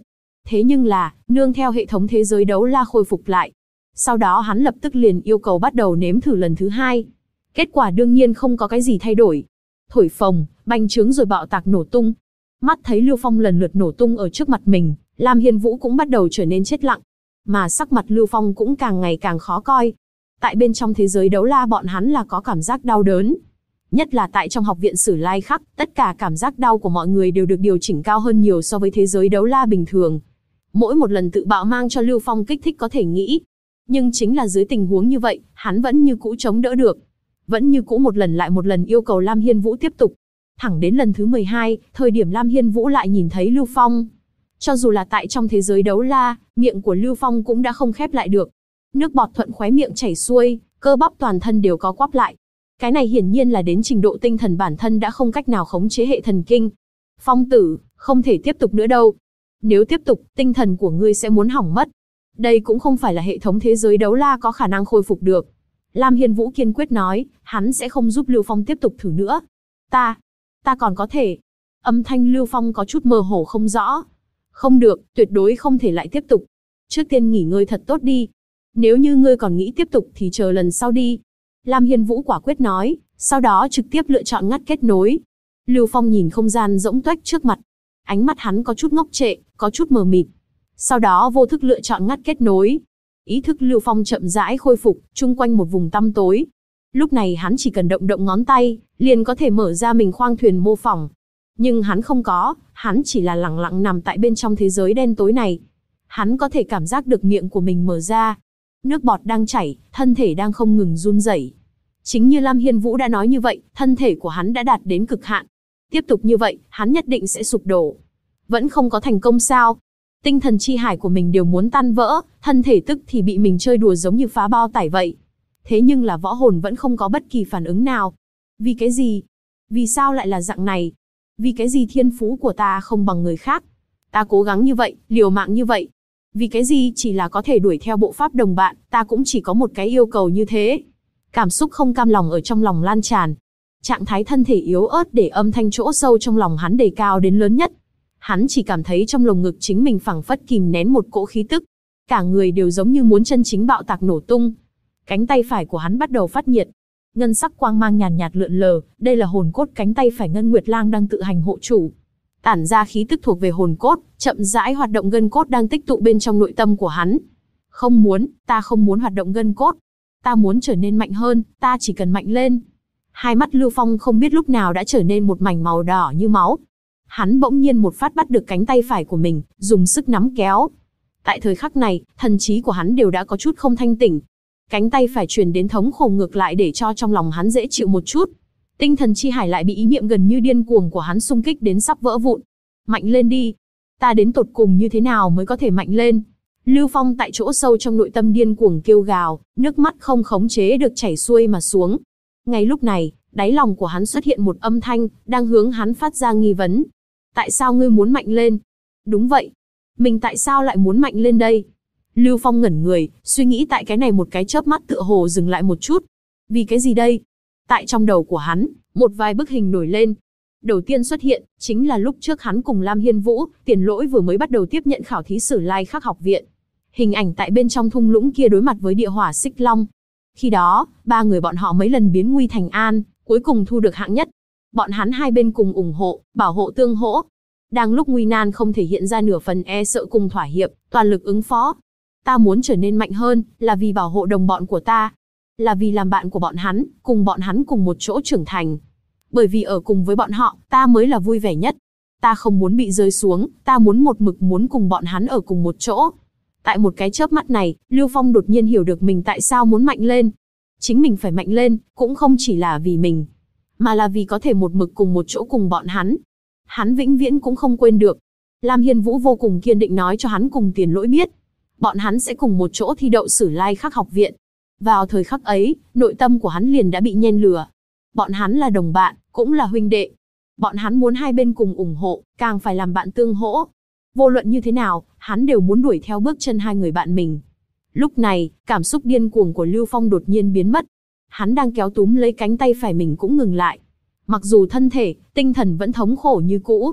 Thế nhưng là, nương theo hệ thống thế giới đấu la khôi phục lại. Sau đó hắn lập tức liền yêu cầu bắt đầu nếm thử lần thứ hai. Kết quả đương nhiên không có cái gì thay đổi. Thổi phồng, bành trướng rồi bạo tạc nổ tung. Mắt thấy Lưu Phong lần lượt nổ tung ở trước mặt mình, Lam Hiên Vũ cũng bắt đầu trở nên chết lặng. Mà sắc mặt Lưu Phong cũng càng ngày càng khó coi. Tại bên trong thế giới đấu la bọn hắn là có cảm giác đau đớn. Nhất là tại trong học viện Sử Lai Khắc, tất cả cảm giác đau của mọi người đều được điều chỉnh cao hơn nhiều so với thế giới đấu la bình thường. Mỗi một lần tự bạo mang cho Lưu Phong kích thích có thể nghĩ. Nhưng chính là dưới tình huống như vậy, hắn vẫn như cũ chống đỡ được. Vẫn như cũ một lần lại một lần yêu cầu Lam Hiên Vũ tiếp tục. Thẳng đến lần thứ 12, thời điểm Lam Hiên Vũ lại nhìn thấy Lưu Phong. Cho dù là tại trong thế giới đấu la, miệng của Lưu Phong cũng đã không khép lại được. Nước bọt thuận khóe miệng chảy xuôi, cơ bắp toàn thân đều có quắp lại. Cái này hiển nhiên là đến trình độ tinh thần bản thân đã không cách nào khống chế hệ thần kinh. Phong tử, không thể tiếp tục nữa đâu. Nếu tiếp tục, tinh thần của ngươi sẽ muốn hỏng mất. Đây cũng không phải là hệ thống thế giới đấu la có khả năng khôi phục được. Lam Hiên Vũ kiên quyết nói, hắn sẽ không giúp Lưu Phong tiếp tục thử nữa. Ta còn có thể. Âm thanh Lưu Phong có chút mơ hồ không rõ. Không được, tuyệt đối không thể lại tiếp tục. Trước tiên nghỉ ngơi thật tốt đi. Nếu như ngươi còn nghĩ tiếp tục thì chờ lần sau đi. Lam Hiên Vũ quả quyết nói, sau đó trực tiếp lựa chọn ngắt kết nối. Lưu Phong nhìn không gian rỗng tuếch trước mặt. Ánh mắt hắn có chút ngốc trệ, có chút mờ mịt. Sau đó vô thức lựa chọn ngắt kết nối. Ý thức Lưu Phong chậm rãi khôi phục, chung quanh một vùng tăm tối. Lúc này hắn chỉ cần động động ngón tay, liền có thể mở ra mình khoang thuyền mô phỏng. Nhưng hắn không có, hắn chỉ là lặng lặng nằm tại bên trong thế giới đen tối này. Hắn có thể cảm giác được miệng của mình mở ra. Nước bọt đang chảy, thân thể đang không ngừng run rẩy. Chính như Lam Hiên Vũ đã nói như vậy, thân thể của hắn đã đạt đến cực hạn. Tiếp tục như vậy, hắn nhất định sẽ sụp đổ. Vẫn không có thành công sao? Tinh thần chi hải của mình đều muốn tan vỡ, thân thể tức thì bị mình chơi đùa giống như phá bao tải vậy. Thế nhưng là võ hồn vẫn không có bất kỳ phản ứng nào. Vì cái gì? Vì sao lại là dạng này? Vì cái gì thiên phú của ta không bằng người khác? Ta cố gắng như vậy, liều mạng như vậy. Vì cái gì chỉ là có thể đuổi theo bộ pháp đồng bạn, ta cũng chỉ có một cái yêu cầu như thế. Cảm xúc không cam lòng ở trong lòng lan tràn. Trạng thái thân thể yếu ớt để âm thanh chỗ sâu trong lòng hắn đề cao đến lớn nhất. Hắn chỉ cảm thấy trong lồng ngực chính mình phảng phất kìm nén một cỗ khí tức. Cả người đều giống như muốn chân chính bạo tạc nổ tung. Cánh tay phải của hắn bắt đầu phát nhiệt. Ngân sắc quang mang nhàn nhạt lượn lờ, đây là hồn cốt cánh tay phải Ngân Nguyệt Lang đang tự hành hộ chủ. Tản ra khí tức thuộc về hồn cốt, chậm rãi hoạt động gân cốt đang tích tụ bên trong nội tâm của hắn. Không muốn, ta không muốn hoạt động gân cốt. Ta muốn trở nên mạnh hơn, ta chỉ cần mạnh lên. Hai mắt Lưu Phong không biết lúc nào đã trở nên một mảnh màu đỏ như máu. Hắn bỗng nhiên một phát bắt được cánh tay phải của mình, dùng sức nắm kéo. Tại thời khắc này, thần trí của hắn đều đã có chút không thanh tỉnh. Cánh tay phải truyền đến thống khổ ngược lại để cho trong lòng hắn dễ chịu một chút. Tinh thần chi hải lại bị ý niệm gần như điên cuồng của hắn xung kích đến sắp vỡ vụn. Mạnh lên đi. Ta đến tột cùng như thế nào mới có thể mạnh lên? Lưu Phong tại chỗ sâu trong nội tâm điên cuồng kêu gào, nước mắt không khống chế được chảy xuôi mà xuống. Ngay lúc này, đáy lòng của hắn xuất hiện một âm thanh, đang hướng hắn phát ra nghi vấn. Tại sao ngươi muốn mạnh lên? Đúng vậy. Mình tại sao lại muốn mạnh lên đây? Lưu Phong ngẩn người, suy nghĩ tại cái này một cái chớp mắt tựa hồ dừng lại một chút. Vì cái gì đây? Tại trong đầu của hắn, một vài bức hình nổi lên. Đầu tiên xuất hiện, chính là lúc trước hắn cùng Lam Hiên Vũ, Tiền Lỗi vừa mới bắt đầu tiếp nhận khảo thí Sử Lai Khắc học viện. Hình ảnh tại bên trong thung lũng kia đối mặt với địa hỏa xích long. Khi đó, ba người bọn họ mấy lần biến nguy thành an, cuối cùng thu được hạng nhất. Bọn hắn hai bên cùng ủng hộ, bảo hộ tương hỗ. Đang lúc nguy nan không thể hiện ra nửa phần e sợ cùng thỏa hiệp, toàn lực ứng phó. Ta muốn trở nên mạnh hơn, là vì bảo hộ đồng bọn của ta. Là vì làm bạn của bọn hắn cùng một chỗ trưởng thành. Bởi vì ở cùng với bọn họ, ta mới là vui vẻ nhất. Ta không muốn bị rơi xuống, ta muốn một mực muốn cùng bọn hắn ở cùng một chỗ. Tại một cái chớp mắt này, Lưu Phong đột nhiên hiểu được mình tại sao muốn mạnh lên. Chính mình phải mạnh lên, cũng không chỉ là vì mình, mà là vì có thể một mực cùng một chỗ cùng bọn hắn. Hắn vĩnh viễn cũng không quên được. Lam Hiên Vũ vô cùng kiên định nói cho hắn cùng Tiền Lỗi biết. Bọn hắn sẽ cùng một chỗ thi đậu Sử Lai Khắc học viện. Vào thời khắc ấy, nội tâm của hắn liền đã bị nhen lửa. Bọn hắn là đồng bạn, cũng là huynh đệ. Bọn hắn muốn hai bên cùng ủng hộ, càng phải làm bạn tương hỗ. Vô luận như thế nào, hắn đều muốn đuổi theo bước chân hai người bạn mình. Lúc này, cảm xúc điên cuồng của Lưu Phong đột nhiên biến mất. Hắn đang kéo túm lấy cánh tay phải mình cũng ngừng lại. Mặc dù thân thể, tinh thần vẫn thống khổ như cũ.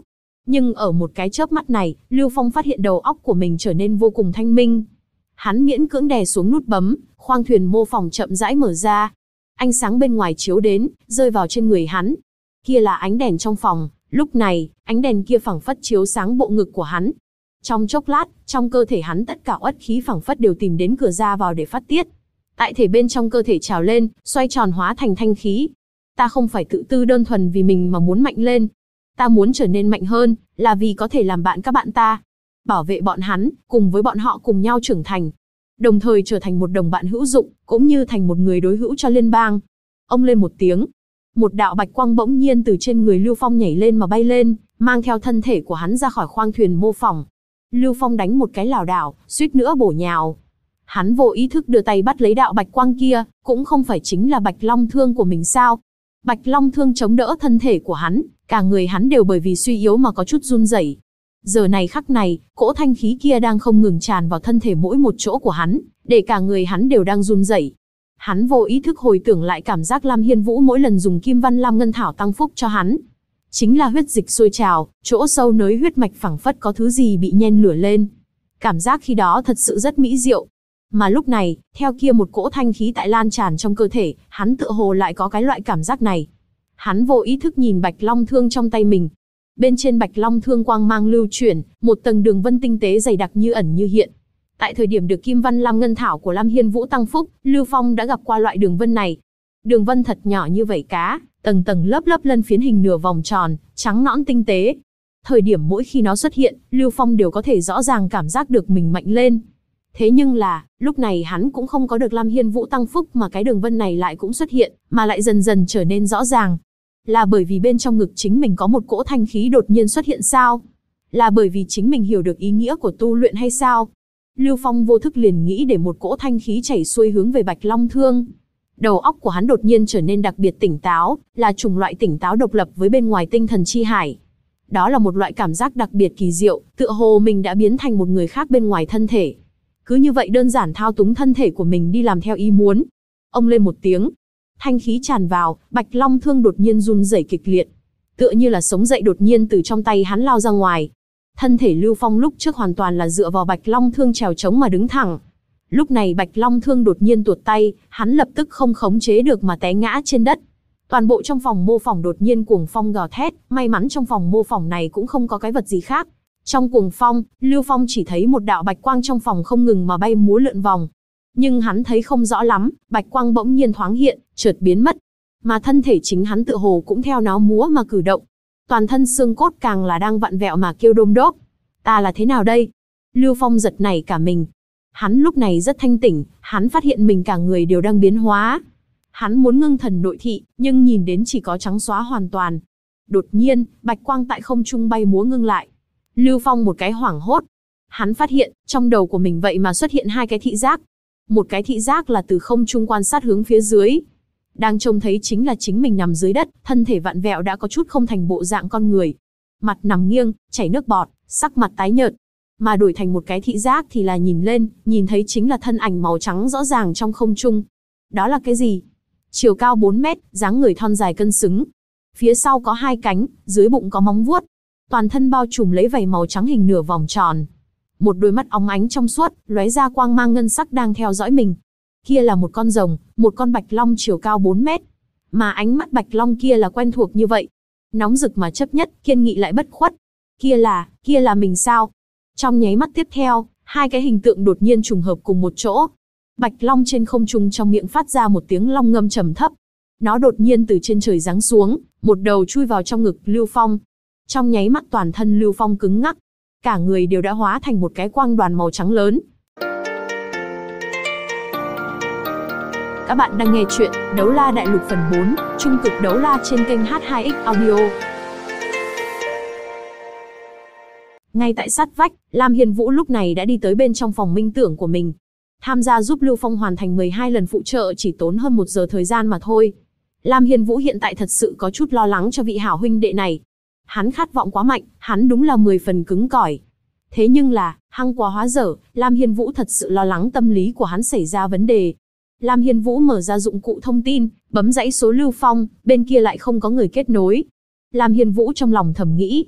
Nhưng ở một cái chớp mắt này, Lưu Phong phát hiện đầu óc của mình trở nên vô cùng thanh minh. Hắn miễn cưỡng đè xuống nút bấm, khoang thuyền mô phỏng chậm rãi mở ra. Ánh sáng bên ngoài chiếu đến, rơi vào trên người hắn. Kia là ánh đèn trong phòng, lúc này, ánh đèn kia phảng phất chiếu sáng bộ ngực của hắn. Trong chốc lát, trong cơ thể hắn tất cả uất khí phảng phất đều tìm đến cửa ra vào để phát tiết. Tại thể bên trong cơ thể trào lên, xoay tròn hóa thành thanh khí. Ta không phải tự tư đơn thuần vì mình mà muốn mạnh lên. Ta muốn trở nên mạnh hơn, là vì có thể làm bạn các bạn ta. Bảo vệ bọn hắn, cùng với bọn họ cùng nhau trưởng thành. Đồng thời trở thành một đồng bạn hữu dụng, cũng như thành một người đối hữu cho liên bang. Ông lên một tiếng. Một đạo bạch quang bỗng nhiên từ trên người Lưu Phong nhảy lên mà bay lên, mang theo thân thể của hắn ra khỏi khoang thuyền mô phỏng. Lưu Phong đánh một cái lảo đảo, suýt nữa bổ nhào. Hắn vô ý thức đưa tay bắt lấy đạo bạch quang kia, cũng không phải chính là bạch long thương của mình sao? Bạch long thương chống đỡ thân thể của hắn, cả người hắn đều bởi vì suy yếu mà có chút run rẩy. Giờ này khắc này, cỗ thanh khí kia đang không ngừng tràn vào thân thể mỗi một chỗ của hắn, để cả người hắn đều đang run rẩy. Hắn vô ý thức hồi tưởng lại cảm giác Lam Hiên Vũ mỗi lần dùng Kim Văn Lam Ngân Thảo tăng phúc cho hắn. Chính là huyết dịch sôi trào, chỗ sâu nới huyết mạch phảng phất có thứ gì bị nhen lửa lên. Cảm giác khi đó thật sự rất mỹ diệu. Mà lúc này, theo kia một cỗ thanh khí tại lan tràn trong cơ thể, hắn tựa hồ lại có cái loại cảm giác này. Hắn vô ý thức nhìn bạch long thương trong tay mình. Bên trên bạch long thương quang mang lưu chuyển, một tầng đường vân tinh tế dày đặc như ẩn như hiện. Tại thời điểm được Kim Văn Lam Ngân Thảo của Lam Hiên Vũ tăng phúc, Lưu Phong đã gặp qua loại đường vân này. Đường vân thật nhỏ như vảy cá, tầng tầng lớp lớp lân phiến hình nửa vòng tròn, trắng nõn tinh tế. Thời điểm mỗi khi nó xuất hiện, Lưu Phong đều có thể rõ ràng cảm giác được mình mạnh lên. Thế nhưng là, lúc này hắn cũng không có được Lam Hiên Vũ tăng phúc mà cái đường vân này lại cũng xuất hiện, mà lại dần dần trở nên rõ ràng. Là bởi vì bên trong ngực chính mình có một cỗ thanh khí đột nhiên xuất hiện sao? Là bởi vì chính mình hiểu được ý nghĩa của tu luyện hay sao? Lưu Phong vô thức liền nghĩ để một cỗ thanh khí chảy xuôi hướng về Bạch Long Thương. Đầu óc của hắn đột nhiên trở nên đặc biệt tỉnh táo, là chủng loại tỉnh táo độc lập với bên ngoài tinh thần chi hải. Đó là một loại cảm giác đặc biệt kỳ diệu, tựa hồ mình đã biến thành một người khác bên ngoài thân thể. Cứ như vậy đơn giản thao túng thân thể của mình đi làm theo ý muốn. Ông lên một tiếng. Thanh khí tràn vào, Bạch Long Thương đột nhiên run rẩy kịch liệt. Tựa như là sống dậy đột nhiên từ trong tay hắn lao ra ngoài. Thân thể Lưu Phong lúc trước hoàn toàn là dựa vào Bạch Long Thương trèo trống mà đứng thẳng. Lúc này Bạch Long Thương đột nhiên tuột tay, hắn lập tức không khống chế được mà té ngã trên đất. Toàn bộ trong phòng mô phỏng đột nhiên cuồng phong gào thét, may mắn trong phòng mô phỏng này cũng không có cái vật gì khác. Trong cuồng phong, Lưu Phong chỉ thấy một đạo bạch quang trong phòng không ngừng mà bay múa lượn vòng. Nhưng hắn thấy không rõ lắm, bạch quang bỗng nhiên thoáng hiện, chợt biến mất. Mà thân thể chính hắn tựa hồ cũng theo nó múa mà cử động. Toàn thân xương cốt càng là đang vặn vẹo mà kêu đôm đốp. Ta là thế nào đây? Lưu Phong giật nảy cả mình. Hắn lúc này rất thanh tỉnh, hắn phát hiện mình cả người đều đang biến hóa. Hắn muốn ngưng thần nội thị, nhưng nhìn đến chỉ có trắng xóa hoàn toàn. Đột nhiên, bạch quang tại không trung bay múa ngưng lại. Lưu Phong một cái hoảng hốt. Hắn phát hiện, trong đầu của mình vậy mà xuất hiện hai cái thị giác. Một cái thị giác là từ không trung quan sát hướng phía dưới. Đang trông thấy chính là chính mình nằm dưới đất, thân thể vặn vẹo đã có chút không thành bộ dạng con người. Mặt nằm nghiêng, chảy nước bọt, sắc mặt tái nhợt. Mà đổi thành một cái thị giác thì là nhìn lên, nhìn thấy chính là thân ảnh màu trắng rõ ràng trong không trung. Đó là cái gì? Chiều cao 4 mét, dáng người thon dài cân xứng. Phía sau có hai cánh, dưới bụng có móng vuốt. Toàn thân bao trùm lấy vảy màu trắng hình nửa vòng tròn. Một đôi mắt óng ánh trong suốt, lóe ra quang mang ngân sắc đang theo dõi mình. Kia là một con rồng, một con bạch long chiều cao 4 mét. Mà ánh mắt bạch long kia là quen thuộc như vậy. Nóng rực mà chấp nhất, kiên nghị lại bất khuất. Kia là mình sao? Trong nháy mắt tiếp theo, hai cái hình tượng đột nhiên trùng hợp cùng một chỗ. Bạch long trên không trung trong miệng phát ra một tiếng long ngâm trầm thấp. Nó đột nhiên từ trên trời giáng xuống, một đầu chui vào trong ngực Lưu Phong. Trong nháy mắt toàn thân Lưu Phong cứng ngắc. Cả người đều đã hóa thành một cái quang đoàn màu trắng lớn. Các bạn đang nghe chuyện Đấu La Đại Lục phần 4, Trung cực đấu la trên kênh H2X Audio. Ngay tại sát vách, Lam Hiên Vũ lúc này đã đi tới bên trong phòng minh tưởng của mình. Tham gia giúp Lưu Phong hoàn thành 12 lần phụ trợ chỉ tốn hơn 1 giờ thời gian mà thôi. Lam Hiên Vũ hiện tại thật sự có chút lo lắng cho vị hảo huynh đệ này. Hắn khát vọng quá mạnh, hắn đúng là 10 phần cứng cỏi. Thế nhưng là, hăng quá hóa dở, Lam Hiên Vũ thật sự lo lắng tâm lý của hắn xảy ra vấn đề. Lam Hiên Vũ mở ra dụng cụ thông tin, bấm dãy số Lưu Phong, bên kia lại không có người kết nối. Lam Hiên Vũ trong lòng thầm nghĩ.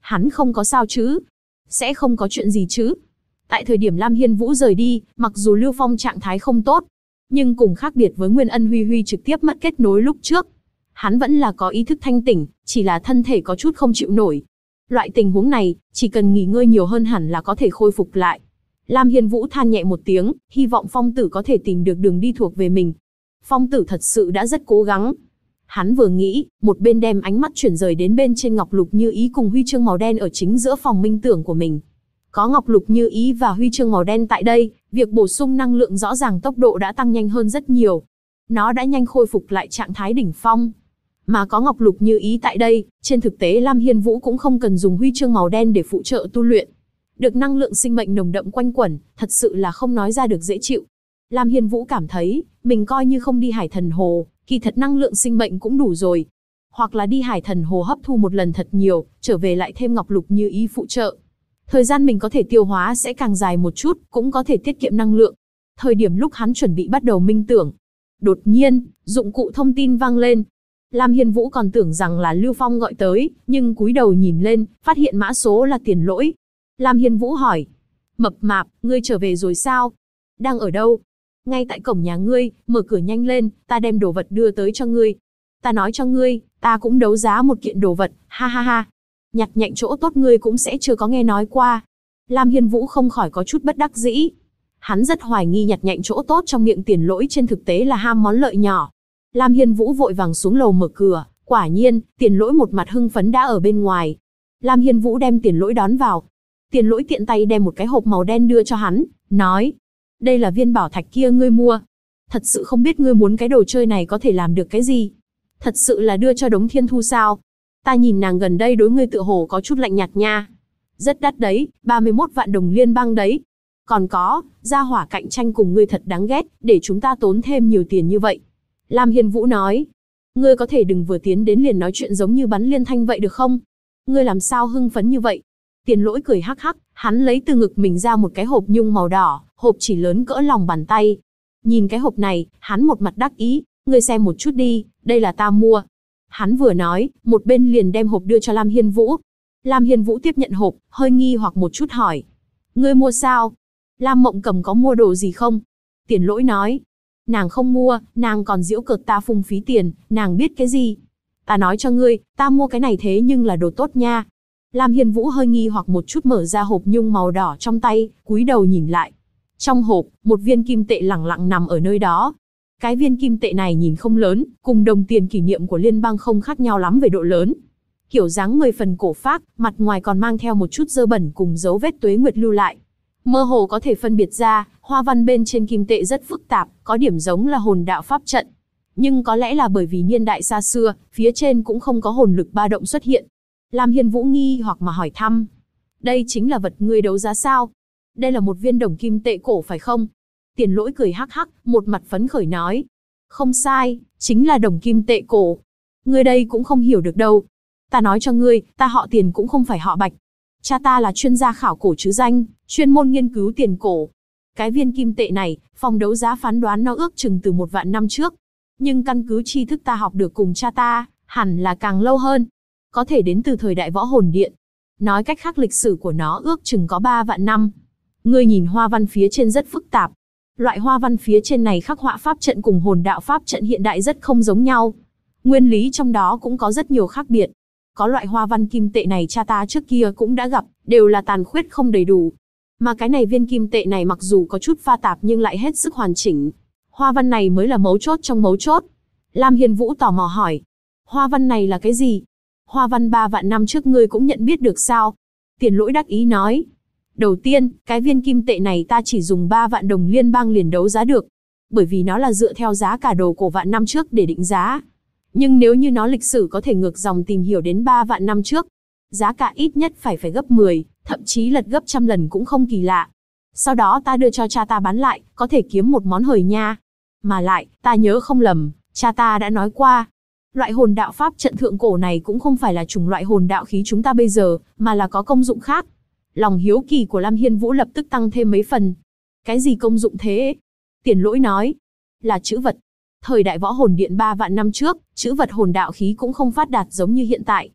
Hắn không có sao chứ? Sẽ không có chuyện gì chứ? Tại thời điểm Lam Hiên Vũ rời đi, mặc dù Lưu Phong trạng thái không tốt, nhưng cùng khác biệt với Nguyên Ân Huy Huy trực tiếp mất kết nối lúc trước. Hắn vẫn là có ý thức thanh tỉnh, chỉ là thân thể có chút không chịu nổi. Loại tình huống này, chỉ cần nghỉ ngơi nhiều hơn hẳn là có thể khôi phục lại. Lam Hiên Vũ than nhẹ một tiếng, hy vọng Phong Tử có thể tìm được đường đi thuộc về mình. Phong Tử thật sự đã rất cố gắng. Hắn vừa nghĩ, một bên đem ánh mắt chuyển rời đến bên trên ngọc lục như ý cùng huy chương màu đen ở chính giữa phòng minh tưởng của mình. Có ngọc lục như ý và huy chương màu đen tại đây, việc bổ sung năng lượng rõ ràng tốc độ đã tăng nhanh hơn rất nhiều. Nó đã nhanh khôi phục lại trạng thái đỉnh phong. Mà có ngọc lục như ý tại đây, trên thực tế Lam Hiên Vũ cũng không cần dùng huy chương màu đen để phụ trợ tu luyện. Được năng lượng sinh mệnh nồng đậm quanh quẩn, thật sự là không nói ra được dễ chịu. Lam Hiên Vũ cảm thấy, mình coi như không đi Hải Thần Hồ, kỳ thật năng lượng sinh mệnh cũng đủ rồi. Hoặc là đi Hải Thần Hồ hấp thu một lần thật nhiều, trở về lại thêm ngọc lục như ý phụ trợ. Thời gian mình có thể tiêu hóa sẽ càng dài một chút, cũng có thể tiết kiệm năng lượng. Thời điểm lúc hắn chuẩn bị bắt đầu minh tưởng, đột nhiên, dụng cụ thông tin vang lên. Lam Hiên Vũ còn tưởng rằng là Lưu Phong gọi tới, nhưng cúi đầu nhìn lên, phát hiện mã số là Tiền Lỗi. Lam Hiên Vũ hỏi, mập mạp, ngươi trở về rồi sao? Đang ở đâu? Ngay tại cổng nhà ngươi, mở cửa nhanh lên, ta đem đồ vật đưa tới cho ngươi. Ta nói cho ngươi, ta cũng đấu giá một kiện đồ vật, ha ha ha. Nhặt nhạnh chỗ tốt ngươi cũng sẽ chưa có nghe nói qua. Lam Hiên Vũ không khỏi có chút bất đắc dĩ. Hắn rất hoài nghi nhặt nhạnh chỗ tốt trong miệng Tiền Lỗi trên thực tế là ham món lợi nhỏ. Lam Hiên Vũ vội vàng xuống lầu mở cửa, quả nhiên, Tiền Lỗi một mặt hưng phấn đã ở bên ngoài. Lam Hiên Vũ đem Tiền Lỗi đón vào. Tiền Lỗi tiện tay đem một cái hộp màu đen đưa cho hắn, nói, đây là viên bảo thạch kia ngươi mua. Thật sự không biết ngươi muốn cái đồ chơi này có thể làm được cái gì. Thật sự là đưa cho Đống Thiên Thu sao? Ta nhìn nàng gần đây đối ngươi tựa hồ có chút lạnh nhạt nha. Rất đắt đấy, 31 vạn đồng liên bang đấy. Còn có, gia hỏa cạnh tranh cùng ngươi thật đáng ghét, để chúng ta tốn thêm nhiều tiền như vậy. Lam Hiên Vũ nói, ngươi có thể đừng vừa tiến đến liền nói chuyện giống như bắn liên thanh vậy được không? Ngươi làm sao hưng phấn như vậy? Tiền Lỗi cười hắc hắc, hắn lấy từ ngực mình ra một cái hộp nhung màu đỏ, hộp chỉ lớn cỡ lòng bàn tay. Nhìn cái hộp này, hắn một mặt đắc ý, ngươi xem một chút đi, đây là ta mua. Hắn vừa nói, một bên liền đem hộp đưa cho Lam Hiên Vũ. Lam Hiên Vũ tiếp nhận hộp, hơi nghi hoặc một chút hỏi, ngươi mua sao? Lam Mộng Cầm có mua đồ gì không? Tiền Lỗi nói, nàng không mua, nàng còn giễu cợt ta phung phí tiền, nàng biết cái gì? Ta nói cho ngươi, ta mua cái này thế nhưng là đồ tốt nha. Lam Hiên Vũ hơi nghi hoặc một chút mở ra hộp nhung màu đỏ trong tay, cúi đầu nhìn lại. Trong hộp, một viên kim tệ lẳng lặng nằm ở nơi đó. Cái viên kim tệ này nhìn không lớn, cùng đồng tiền kỷ niệm của liên bang không khác nhau lắm về độ lớn. Kiểu dáng 10 phần cổ phác, mặt ngoài còn mang theo một chút dơ bẩn cùng dấu vết tuế nguyệt lưu lại. Mơ hồ có thể phân biệt ra, hoa văn bên trên kim tệ rất phức tạp, có điểm giống là hồn đạo pháp trận. Nhưng có lẽ là bởi vì niên đại xa xưa, phía trên cũng không có hồn lực ba động xuất hiện. Lam Hiên Vũ nghi hoặc mà hỏi thăm, đây chính là vật ngươi đấu giá sao? Đây là một viên đồng kim tệ cổ phải không? Tiền Lỗi cười hắc hắc, một mặt phấn khởi nói, không sai, chính là đồng kim tệ cổ. Ngươi đây cũng không hiểu được đâu. Ta nói cho ngươi, ta họ Tiền cũng không phải họ Bạch. Cha ta là chuyên gia khảo cổ chứ danh, chuyên môn nghiên cứu tiền cổ. Cái viên kim tệ này, phòng đấu giá phán đoán nó ước chừng từ 1 vạn năm trước. Nhưng căn cứ tri thức ta học được cùng cha ta, hẳn là càng lâu hơn. Có thể đến từ thời đại Võ Hồn Điện. Nói cách khác lịch sử của nó ước chừng có 3 vạn năm. Ngươi nhìn hoa văn phía trên rất phức tạp. Loại hoa văn phía trên này khắc họa pháp trận cùng hồn đạo pháp trận hiện đại rất không giống nhau. Nguyên lý trong đó cũng có rất nhiều khác biệt. Có loại hoa văn kim tệ này cha ta trước kia cũng đã gặp, đều là tàn khuyết không đầy đủ. Mà cái này viên kim tệ này mặc dù có chút pha tạp nhưng lại hết sức hoàn chỉnh. Hoa văn này mới là mấu chốt trong mấu chốt. Lam Hiên Vũ tò mò hỏi, hoa văn này là cái gì? Hoa văn 3 vạn năm trước ngươi cũng nhận biết được sao? Tiền Lỗi đắc ý nói, đầu tiên, cái viên kim tệ này ta chỉ dùng 3 vạn đồng liên bang liền đấu giá được. Bởi vì nó là dựa theo giá cả đồ cổ vạn năm trước để định giá. Nhưng nếu như nó lịch sử có thể ngược dòng tìm hiểu đến 3 vạn năm trước, giá cả ít nhất phải gấp 10, thậm chí lật gấp trăm lần cũng không kỳ lạ. Sau đó ta đưa cho cha ta bán lại, có thể kiếm một món hời nha. Mà lại, ta nhớ không lầm, cha ta đã nói qua, loại hồn đạo pháp trận thượng cổ này cũng không phải là chủng loại hồn đạo khí chúng ta bây giờ, mà là có công dụng khác. Lòng hiếu kỳ của Lam Hiên Vũ lập tức tăng thêm mấy phần. Cái gì công dụng thế? Tiền Lỗi nói, là trữ vật. Thời đại Võ Hồn Điện 3 vạn năm trước, trữ vật hồn đạo khí cũng không phát đạt giống như hiện tại.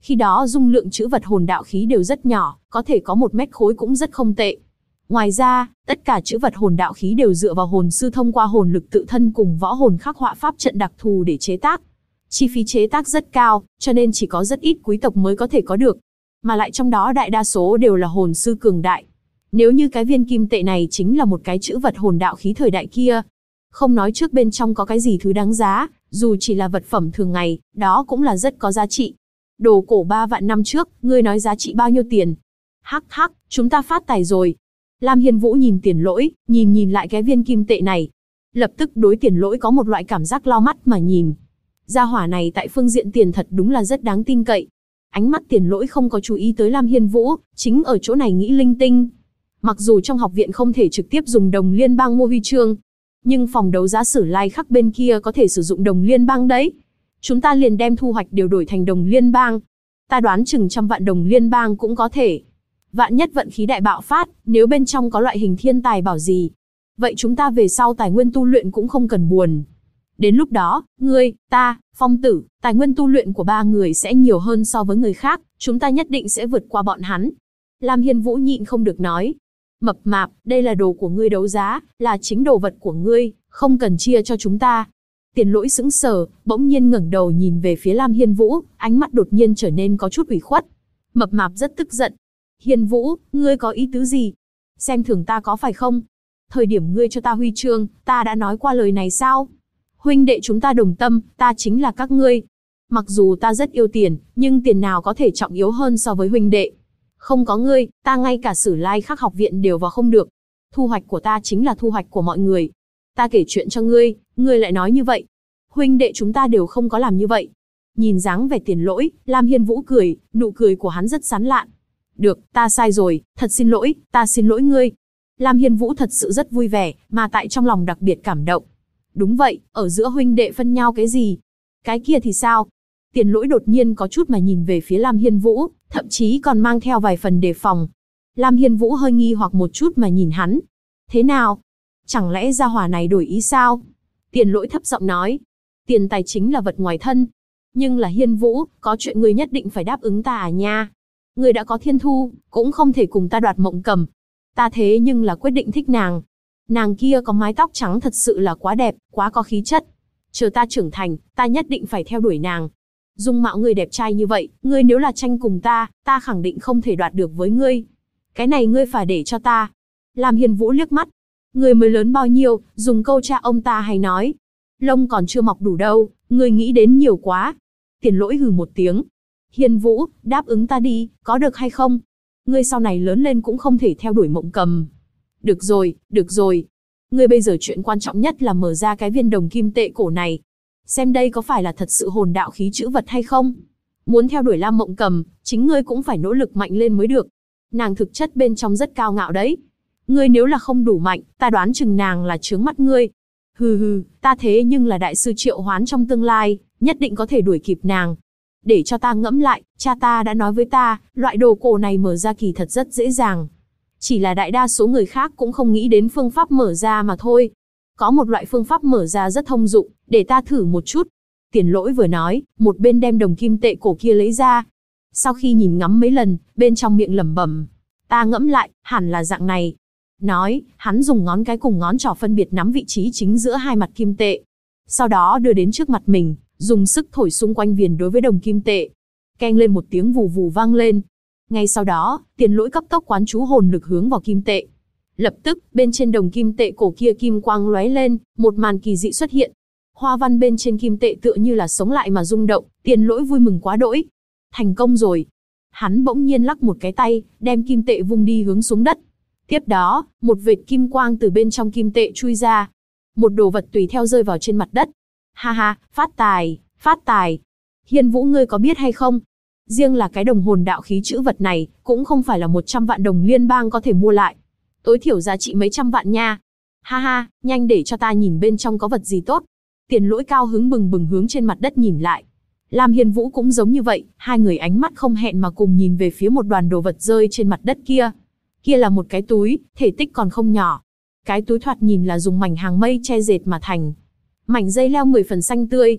Khi đó dung lượng trữ vật hồn đạo khí đều rất nhỏ, có thể có 1 mét khối cũng rất không tệ. Ngoài ra, tất cả trữ vật hồn đạo khí đều dựa vào hồn sư thông qua hồn lực tự thân cùng võ hồn khắc họa pháp trận đặc thù để chế tác. Chi phí chế tác rất cao, cho nên chỉ có rất ít quý tộc mới có thể có được. Mà lại trong đó đại đa số đều là hồn sư cường đại. Nếu như cái viên kim tệ này chính là một cái trữ vật hồn đạo khí thời đại kia, không nói trước bên trong có cái gì thứ đáng giá, dù chỉ là vật phẩm thường ngày, đó cũng là rất có giá trị. Đồ cổ 3 vạn năm trước, ngươi nói giá trị bao nhiêu tiền? Hắc hắc, chúng ta phát tài rồi. Lam Hiên Vũ nhìn Tiền Lỗi, nhìn lại cái viên kim tệ này. Lập tức đối Tiền Lỗi có một loại cảm giác lau mắt mà nhìn. Gia hỏa này tại phương diện tiền thật đúng là rất đáng tin cậy. Ánh mắt Tiền Lỗi không có chú ý tới Lam Hiên Vũ, chính ở chỗ này nghĩ linh tinh. Mặc dù trong học viện không thể trực tiếp dùng đồng liên bang mua huy chương, nhưng phòng đấu giá Sử Lai Khắc bên kia có thể sử dụng đồng liên bang đấy. Chúng ta liền đem thu hoạch đều đổi thành đồng liên bang. Ta đoán chừng 100 vạn đồng liên bang cũng có thể. Vạn nhất vận khí đại bạo phát, nếu bên trong có loại hình thiên tài bảo gì, vậy chúng ta về sau tài nguyên tu luyện cũng không cần buồn. Đến lúc đó, ngươi, ta, Phong Tử, tài nguyên tu luyện của 3 người sẽ nhiều hơn so với người khác, chúng ta nhất định sẽ vượt qua bọn hắn. Lam Hiên Vũ nhịn không được nói. Mập mạp, đây là đồ của ngươi đấu giá, là chính đồ vật của ngươi, không cần chia cho chúng ta. Tiền Lỗi sững sờ, bỗng nhiên ngẩng đầu nhìn về phía Lam Hiên Vũ, ánh mắt đột nhiên trở nên có chút ủy khuất. Mập mạp rất tức giận. Hiên Vũ, ngươi có ý tứ gì? Xem thường ta có phải không? Thời điểm ngươi cho ta huy chương, ta đã nói qua lời này sao? Huynh đệ chúng ta đồng tâm, ta chính là các ngươi. Mặc dù ta rất yêu tiền, nhưng tiền nào có thể trọng yếu hơn so với huynh đệ. Không có ngươi, ta ngay cả Sử Lai Khắc học viện đều vào không được. Thu hoạch của ta chính là thu hoạch của mọi người. Ta kể chuyện cho ngươi, ngươi lại nói như vậy. Huynh đệ chúng ta đều không có làm như vậy. Nhìn dáng vẻ Tiền Lỗi, Lam Hiên Vũ cười, nụ cười của hắn rất sán lạn. Được, ta sai rồi, thật xin lỗi, ta xin lỗi ngươi. Lam Hiên Vũ thật sự rất vui vẻ, mà tại trong lòng đặc biệt cảm động. Đúng vậy, ở giữa huynh đệ phân nhau cái gì? Cái kia thì sao? Tiền Lỗi đột nhiên có chút mà nhìn về phía Lam Hiên Vũ, thậm chí còn mang theo vài phần đề phòng. Lam Hiên Vũ hơi nghi hoặc một chút mà nhìn hắn. Thế nào? Chẳng lẽ gia hỏa này đổi ý sao? Tiền Lỗi thấp giọng nói. Tiền tài chính là vật ngoài thân. Nhưng là Hiên Vũ, có chuyện ngươi nhất định phải đáp ứng ta à nha. Ngươi đã có thiên thu, cũng không thể cùng ta đoạt Mộng Cầm. Ta thế nhưng là quyết định thích nàng. Nàng kia có mái tóc trắng thật sự là quá đẹp, quá có khí chất. Chờ ta trưởng thành, ta nhất định phải theo đuổi nàng. Dung mạo ngươi đẹp trai như vậy, ngươi nếu là tranh cùng ta, ta khẳng định không thể đoạt được với ngươi. Cái này ngươi phải để cho ta. Lam Hiên Vũ liếc mắt. Ngươi mới lớn bao nhiêu, dùng câu cha ông ta hay nói. Lông còn chưa mọc đủ đâu, ngươi nghĩ đến nhiều quá. Tiền Lỗi hừ một tiếng. Hiên Vũ, đáp ứng ta đi, có được hay không? Ngươi sau này lớn lên cũng không thể theo đuổi Mộng Cầm. Được rồi, được rồi. Ngươi bây giờ chuyện quan trọng nhất là mở ra cái viên đồng kim tệ cổ này. Xem đây có phải là thật sự hồn đạo khí trữ vật hay không? Muốn theo đuổi Lam Mộng Cầm, chính ngươi cũng phải nỗ lực mạnh lên mới được. Nàng thực chất bên trong rất cao ngạo đấy. Ngươi nếu là không đủ mạnh, ta đoán chừng nàng là chướng mắt ngươi. Hừ hừ, ta thế nhưng là đại sư Triệu Hoán trong tương lai, nhất định có thể đuổi kịp nàng. Để cho ta ngẫm lại, cha ta đã nói với ta, loại đồ cổ này mở ra kỳ thật rất dễ dàng. Chỉ là đại đa số người khác cũng không nghĩ đến phương pháp mở ra mà thôi. Có một loại phương pháp mở ra rất thông dụng, để ta thử một chút. Tiền Lỗi vừa nói, một bên đem đồng kim tệ cổ kia lấy ra. Sau khi nhìn ngắm mấy lần, bên trong miệng lẩm bẩm. Ta ngẫm lại, hẳn là dạng này. Nói, hắn dùng ngón cái cùng ngón trỏ phân biệt nắm vị trí chính giữa hai mặt kim tệ. Sau đó đưa đến trước mặt mình, dùng sức thổi xung quanh viền đối với đồng kim tệ. Keng lên một tiếng vù vù vang lên. Ngay sau đó, Tiền Lỗi cấp tốc quán chú hồn lực hướng vào kim tệ. Lập tức, bên trên đồng kim tệ cổ kia kim quang lóe lên, một màn kỳ dị xuất hiện. Hoa văn bên trên kim tệ tựa như là sống lại mà rung động, Tiền Lỗi vui mừng quá đỗi. Thành công rồi. Hắn bỗng nhiên lắc một cái tay, đem kim tệ vung đi hướng xuống đất. Tiếp đó, một vệt kim quang từ bên trong kim tệ chui ra. Một đồ vật tùy theo rơi vào trên mặt đất. Ha ha, phát tài, phát tài. Hiên Vũ ngươi có biết hay không? Riêng là cái đồng hồn đạo khí trữ vật này, cũng không phải là 100 vạn đồng liên bang có thể mua lại. Tối thiểu giá trị mấy trăm vạn nha. Ha ha, nhanh để cho ta nhìn bên trong có vật gì tốt. Tiền Lỗi cao hứng bừng bừng hướng trên mặt đất nhìn lại. Lam Hiên Vũ cũng giống như vậy, hai người ánh mắt không hẹn mà cùng nhìn về phía một đoàn đồ vật rơi trên mặt đất kia. Kia là một cái túi, thể tích còn không nhỏ. Cái túi thoạt nhìn là dùng mảnh hàng mây che dệt mà thành. Mảnh dây leo 10 phần xanh tươi.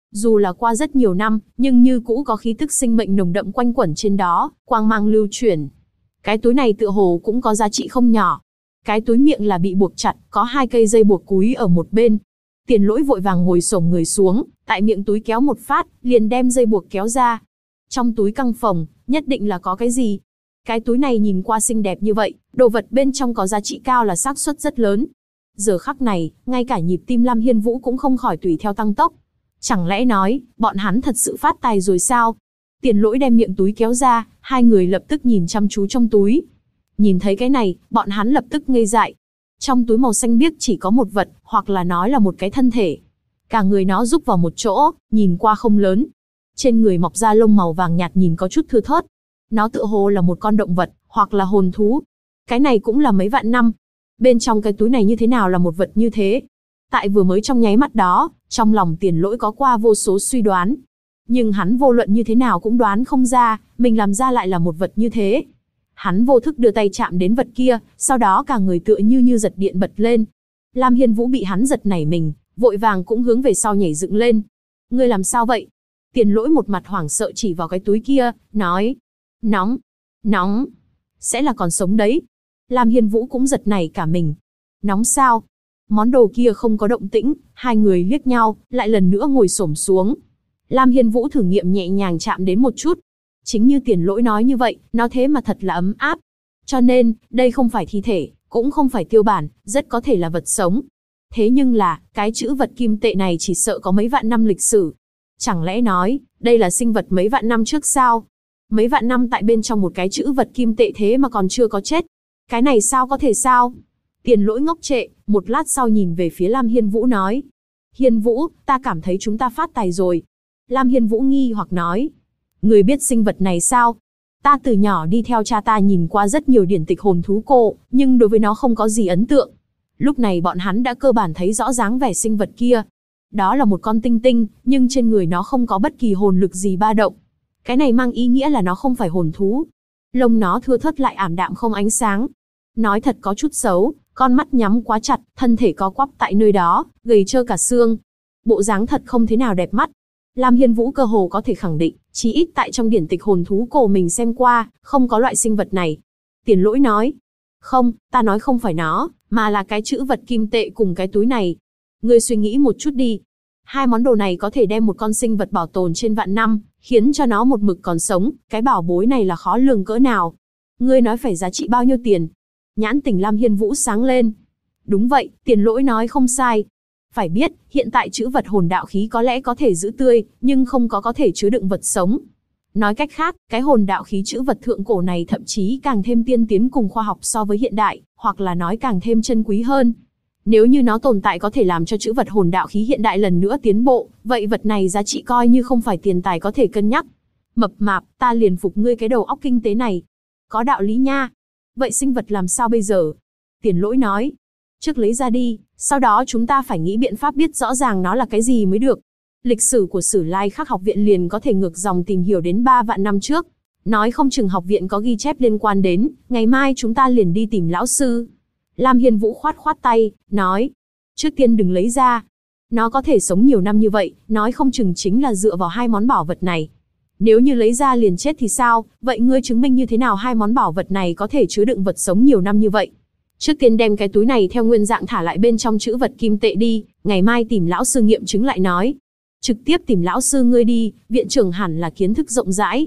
Dù là qua rất nhiều năm, nhưng như cũ có khí tức sinh mệnh nồng đậm quanh quẩn trên đó, quang mang lưu chuyển. Cái túi này tựa hồ cũng có giá trị không nhỏ. Cái túi miệng là bị buộc chặt, có 2 cây dây buộc cúi ở một bên. Tiền Lỗi vội vàng ngồi xổm người xuống, tại miệng túi kéo một phát, liền đem dây buộc kéo ra. Trong túi căng phồng, nhất định là có cái gì. Cái túi này nhìn qua xinh đẹp như vậy, đồ vật bên trong có giá trị cao là xác suất rất lớn. Giờ khắc này, ngay cả nhịp tim Lam Hiên Vũ cũng không khỏi tùy theo tăng tốc. Chẳng lẽ nói, bọn hắn thật sự phát tài rồi sao? Tiền Lỗi đem miệng túi kéo ra, hai người lập tức nhìn chăm chú trong túi. Nhìn thấy cái này, bọn hắn lập tức ngây dại. Trong túi màu xanh biếc chỉ có một vật, hoặc là nói là một cái thân thể. Cả người nó rúc vào một chỗ, nhìn qua không lớn. Trên người mọc ra lông màu vàng nhạt nhìn có chút thưa thớt. Nó tựa hồ là một con động vật, hoặc là hồn thú. Cái này cũng là mấy vạn năm. Bên trong cái túi này như thế nào là một vật như thế? Tại vừa mới trong nháy mắt đó, trong lòng Tiền Lỗi có qua vô số suy đoán. Nhưng hắn vô luận như thế nào cũng đoán không ra, mình làm ra lại là một vật như thế. Hắn vô thức đưa tay chạm đến vật kia, sau đó cả người tựa như giật điện bật lên. Lam Hiên Vũ bị hắn giật nảy mình, vội vàng cũng hướng về sau nhảy dựng lên. Ngươi làm sao vậy? Tiền Lỗi một mặt hoảng sợ chỉ vào cái túi kia, nói. Nóng, nóng, sẽ là còn sống đấy. Lam Hiên Vũ cũng giật nảy cả mình. Nóng sao? Món đồ kia không có động tĩnh, hai người liếc nhau, lại lần nữa ngồi xổm xuống. Lam Hiên Vũ thử nghiệm nhẹ nhàng chạm đến một chút. Chính như Tiền Lỗi nói như vậy, nó thế mà thật là ấm áp. Cho nên, đây không phải thi thể, cũng không phải tiêu bản, rất có thể là vật sống. Thế nhưng là, cái chữ vật kim tệ này chỉ sợ có mấy vạn năm lịch sử. Chẳng lẽ nói, đây là sinh vật mấy vạn năm trước sao? Mấy vạn năm tại bên trong một cái chữ vật kim tệ thế mà còn chưa có chết. Cái này sao có thể sao? Tiền Lỗi ngốc trệ, một lát sau nhìn về phía Lam Hiên Vũ nói. Hiên Vũ, ta cảm thấy chúng ta phát tài rồi. Lam Hiên Vũ nghi hoặc nói. Người biết sinh vật này sao? Ta từ nhỏ đi theo cha ta nhìn qua rất nhiều điển tịch hồn thú cổ, nhưng đối với nó không có gì ấn tượng. Lúc này bọn hắn đã cơ bản thấy rõ dáng vẻ sinh vật kia. Đó là một con tinh tinh, nhưng trên người nó không có bất kỳ hồn lực gì ba động. Cái này mang ý nghĩa là nó không phải hồn thú. Lông nó thưa thớt lại ảm đạm không ánh sáng. Nói thật có chút xấu, con mắt nhắm quá chặt, thân thể co quắp tại nơi đó, gầy trơ cả xương. Bộ dáng thật không thế nào đẹp mắt. Lam Hiên Vũ cơ hồ có thể khẳng định, chí ít tại trong điển tịch hồn thú cổ mình xem qua, không có loại sinh vật này. Tiền Lỗi nói. Không, ta nói không phải nó, mà là cái chữ vật kim tệ cùng cái túi này. Ngươi suy nghĩ một chút đi. Hai món đồ này có thể đem một con sinh vật bảo tồn trên vạn năm, khiến cho nó một mực còn sống, cái bảo bối này là khó lường cỡ nào. Ngươi nói phải giá trị bao nhiêu tiền? Nhãn tình Lam Hiên Vũ sáng lên. Đúng vậy, Tiền Lỗi nói không sai. Phải biết, hiện tại chữ vật hồn đạo khí có lẽ có thể giữ tươi, nhưng không có thể chứa đựng vật sống. Nói cách khác, cái hồn đạo khí chữ vật thượng cổ này thậm chí càng thêm tiên tiến cùng khoa học so với hiện đại, hoặc là nói càng thêm chân quý hơn. Nếu như nó tồn tại có thể làm cho chữ vật hồn đạo khí hiện đại lần nữa tiến bộ, vậy vật này giá trị coi như không phải tiền tài có thể cân nhắc. Mập mạp, ta liền phục ngươi cái đầu óc kinh tế này. Có đạo lý nha. Vậy sinh vật làm sao bây giờ? Tiền Lỗi nói. Trước lấy ra đi, sau đó chúng ta phải nghĩ biện pháp biết rõ ràng nó là cái gì mới được. Lịch sử của Sử Lai Khắc học viện liền có thể ngược dòng tìm hiểu đến 3 vạn năm trước. Nói không chừng học viện có ghi chép liên quan đến, ngày mai chúng ta liền đi tìm lão sư. Lam Hiên Vũ khoát khoát tay, nói. Trước tiên đừng lấy ra. Nó có thể sống nhiều năm như vậy, nói không chừng chính là dựa vào hai món bảo vật này. Nếu như lấy ra liền chết thì sao, vậy ngươi chứng minh như thế nào hai món bảo vật này có thể chứa đựng vật sống nhiều năm như vậy? Trước tiên đem cái túi này theo nguyên dạng thả lại bên trong chữ vật kim tệ đi, ngày mai tìm lão sư nghiệm chứng lại nói. Trực tiếp tìm lão sư ngươi đi, viện trưởng hẳn là kiến thức rộng rãi.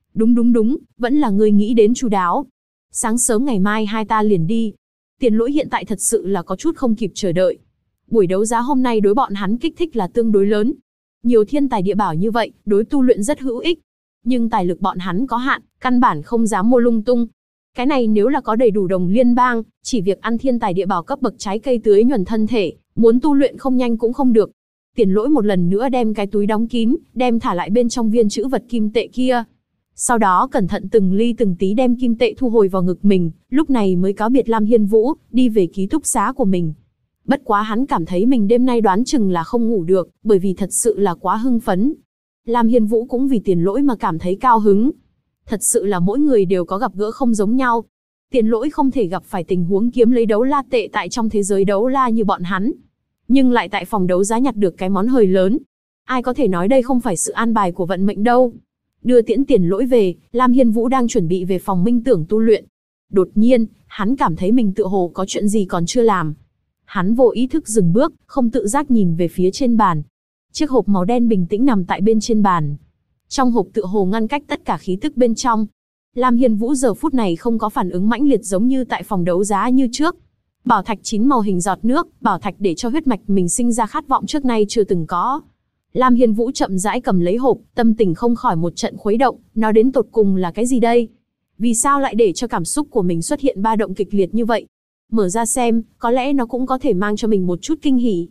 Đúng, vẫn là ngươi nghĩ đến chu đáo. Sáng sớm ngày mai hai ta liền đi. Tiền Lỗi hiện tại thật sự là có chút không kịp chờ đợi. Buổi đấu giá hôm nay đối bọn hắn kích thích là tương đối lớn. Nhiều thiên tài địa bảo như vậy, đối tu luyện rất hữu ích. Nhưng tài lực bọn hắn có hạn, căn bản không dám mua lung tung. Cái này nếu là có đầy đủ đồng liên bang, chỉ việc ăn thiên tài địa bảo cấp bậc trái cây tưới nhuần thân thể, muốn tu luyện không nhanh cũng không được. Tiền Lỗi một lần nữa đem cái túi đóng kín, đem thả lại bên trong viên chữ vật kim tệ kia. Sau đó cẩn thận từng ly từng tí đem kim tệ thu hồi vào ngực mình, lúc này mới cáo biệt Lam Hiên Vũ, đi về ký túc xá của mình. Bất quá hắn cảm thấy mình đêm nay đoán chừng là không ngủ được, bởi vì thật sự là quá hưng phấn. Lam Hiên Vũ cũng vì Tiền Lỗi mà cảm thấy cao hứng. Thật sự là mỗi người đều có gặp gỡ không giống nhau. Tiền Lỗi không thể gặp phải tình huống kiếm lấy đấu la tệ tại trong thế giới đấu la như bọn hắn. Nhưng lại tại phòng đấu giá nhặt được cái món hời lớn. Ai có thể nói đây không phải sự an bài của vận mệnh đâu. Đưa tiễn Tiền Lỗi về, Lam Hiên Vũ đang chuẩn bị về phòng minh tưởng tu luyện. Đột nhiên, hắn cảm thấy mình tựa hồ có chuyện gì còn chưa làm. Hắn vô ý thức dừng bước, không tự giác nhìn về phía trên bàn. Chiếc hộp màu đen bình tĩnh nằm tại bên trên bàn. Trong hộp tựa hồ ngăn cách tất cả khí tức bên trong. Lam Hiên Vũ giờ phút này không có phản ứng mãnh liệt giống như tại phòng đấu giá như trước. Bảo thạch 9 màu hình giọt nước, bảo thạch để cho huyết mạch mình sinh ra khát vọng trước nay chưa từng có. Lam Hiên Vũ chậm rãi cầm lấy hộp, tâm tình không khỏi một trận khuấy động, nó đến tột cùng là cái gì đây? Vì sao lại để cho cảm xúc của mình xuất hiện ba động kịch liệt như vậy? Mở ra xem, có lẽ nó cũng có thể mang cho mình một chút kinh hỉ.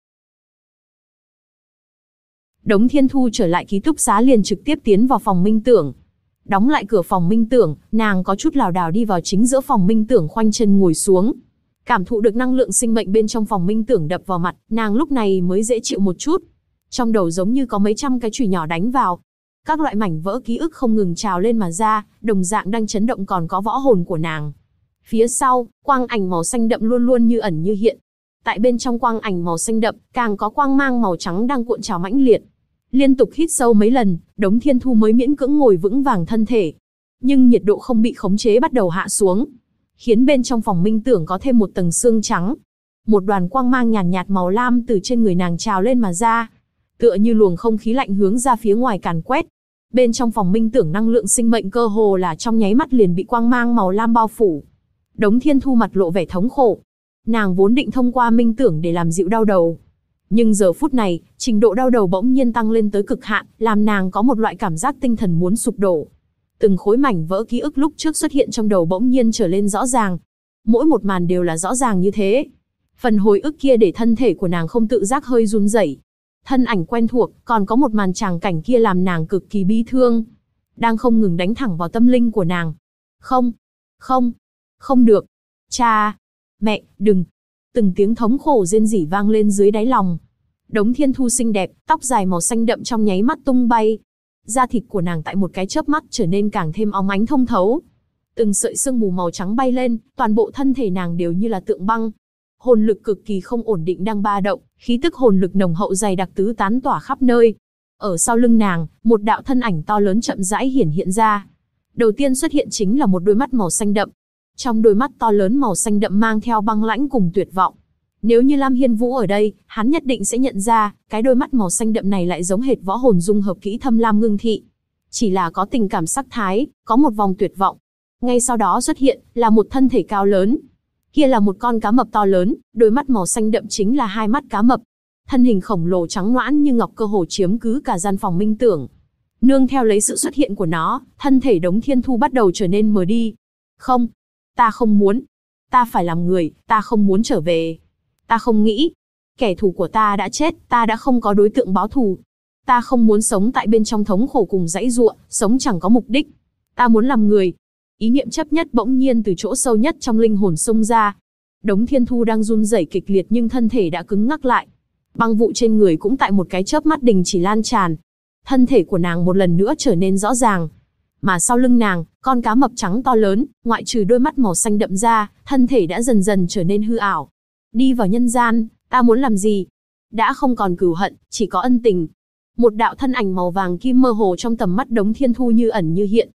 Đống Thiên Thu trở lại ký túc xá liền trực tiếp tiến vào phòng minh tưởng. Đóng lại cửa phòng minh tưởng, nàng có chút lảo đảo đi vào chính giữa phòng minh tưởng, khoanh chân ngồi xuống. Cảm thụ được năng lượng sinh mệnh bên trong phòng minh tưởng đập vào mặt, nàng lúc này mới dễ chịu một chút. Trong đầu giống như có mấy trăm cái chùy nhỏ đánh vào. Các loại mảnh vỡ ký ức không ngừng trào lên mà ra, đồng dạng đang chấn động còn có võ hồn của nàng. Phía sau, quang ảnh màu xanh đậm luôn luôn như ẩn như hiện. Tại bên trong quang ảnh màu xanh đậm, càng có quang mang màu trắng đang cuộn trào mãnh liệt. Liên tục hít sâu mấy lần, Đống Thiên Thu mới miễn cưỡng ngồi vững vàng thân thể. Nhưng nhiệt độ không bị khống chế bắt đầu hạ xuống, khiến bên trong phòng minh tưởng có thêm một tầng xương trắng. Một đoàn quang mang nhàn nhạt màu lam từ trên người nàng trào lên mà ra, tựa như luồng không khí lạnh hướng ra phía ngoài càn quét. Bên trong phòng minh tưởng năng lượng sinh mệnh cơ hồ là trong nháy mắt liền bị quang mang màu lam bao phủ. Đống Thiên Thu mặt lộ vẻ thống khổ. Nàng vốn định thông qua minh tưởng để làm dịu đau đầu. Nhưng giờ phút này, trình độ đau đầu bỗng nhiên tăng lên tới cực hạn, làm nàng có một loại cảm giác tinh thần muốn sụp đổ. Từng khối mảnh vỡ ký ức lúc trước xuất hiện trong đầu bỗng nhiên trở lên rõ ràng. Mỗi một màn đều là rõ ràng như thế. Phần hồi ức kia để thân thể của nàng không tự giác hơi run rẩy. Thân ảnh quen thuộc, còn có một màn tràng cảnh kia làm nàng cực kỳ bi thương. Đang không ngừng đánh thẳng vào tâm linh của nàng. Không, không, không được. Cha, mẹ, đừng. Từng tiếng thống khổ rên rỉ vang lên dưới đáy lòng. Đống Thiên Thu xinh đẹp, tóc dài màu xanh đậm trong nháy mắt tung bay. Da thịt của nàng tại một cái chớp mắt trở nên càng thêm óng ánh thông thấu. Từng sợi sương mù màu trắng bay lên, toàn bộ thân thể nàng đều như là tượng băng. Hồn lực cực kỳ không ổn định đang ba động, khí tức hồn lực nồng hậu dày đặc tứ tán tỏa khắp nơi. Ở sau lưng nàng, một đạo thân ảnh to lớn chậm rãi hiển hiện ra. Đầu tiên xuất hiện chính là một đôi mắt màu xanh đậm. Trong đôi mắt to lớn màu xanh đậm mang theo băng lãnh cùng tuyệt vọng. Nếu như Lam Hiên Vũ ở đây, hắn nhất định sẽ nhận ra, cái đôi mắt màu xanh đậm này lại giống hệt võ hồn dung hợp kỹ Thâm Lam Ngưng Thị. Chỉ là có tình cảm sắc thái, có một vòng tuyệt vọng. Ngay sau đó xuất hiện, là một thân thể cao lớn. Kia là một con cá mập to lớn, đôi mắt màu xanh đậm chính là hai mắt cá mập. Thân hình khổng lồ trắng nõn như ngọc cơ hồ chiếm cứ cả gian phòng minh tưởng. Nương theo lấy sự xuất hiện của nó, thân thể Đống Thiên Thu bắt đầu trở nên mờ đi. Không, ta không muốn. Ta phải làm người, ta không muốn trở về. Ta không nghĩ. Kẻ thù của ta đã chết, ta đã không có đối tượng báo thù. Ta không muốn sống tại bên trong thống khổ cùng dãy giụa, sống chẳng có mục đích. Ta muốn làm người. Ý niệm chấp nhất bỗng nhiên từ chỗ sâu nhất trong linh hồn xông ra. Đống Thiên Thu đang run rẩy kịch liệt nhưng thân thể đã cứng ngắc lại. Băng vụ trên người cũng tại một cái chớp mắt đình chỉ lan tràn. Thân thể của nàng một lần nữa trở nên rõ ràng. Mà sau lưng nàng, con cá mập trắng to lớn, ngoại trừ đôi mắt màu xanh đậm ra, thân thể đã dần dần trở nên hư ảo. Đi vào nhân gian, ta muốn làm gì? Đã không còn cừu hận, chỉ có ân tình. Một đạo thân ảnh màu vàng kim mơ hồ trong tầm mắt Đống Thiên Thu như ẩn như hiện.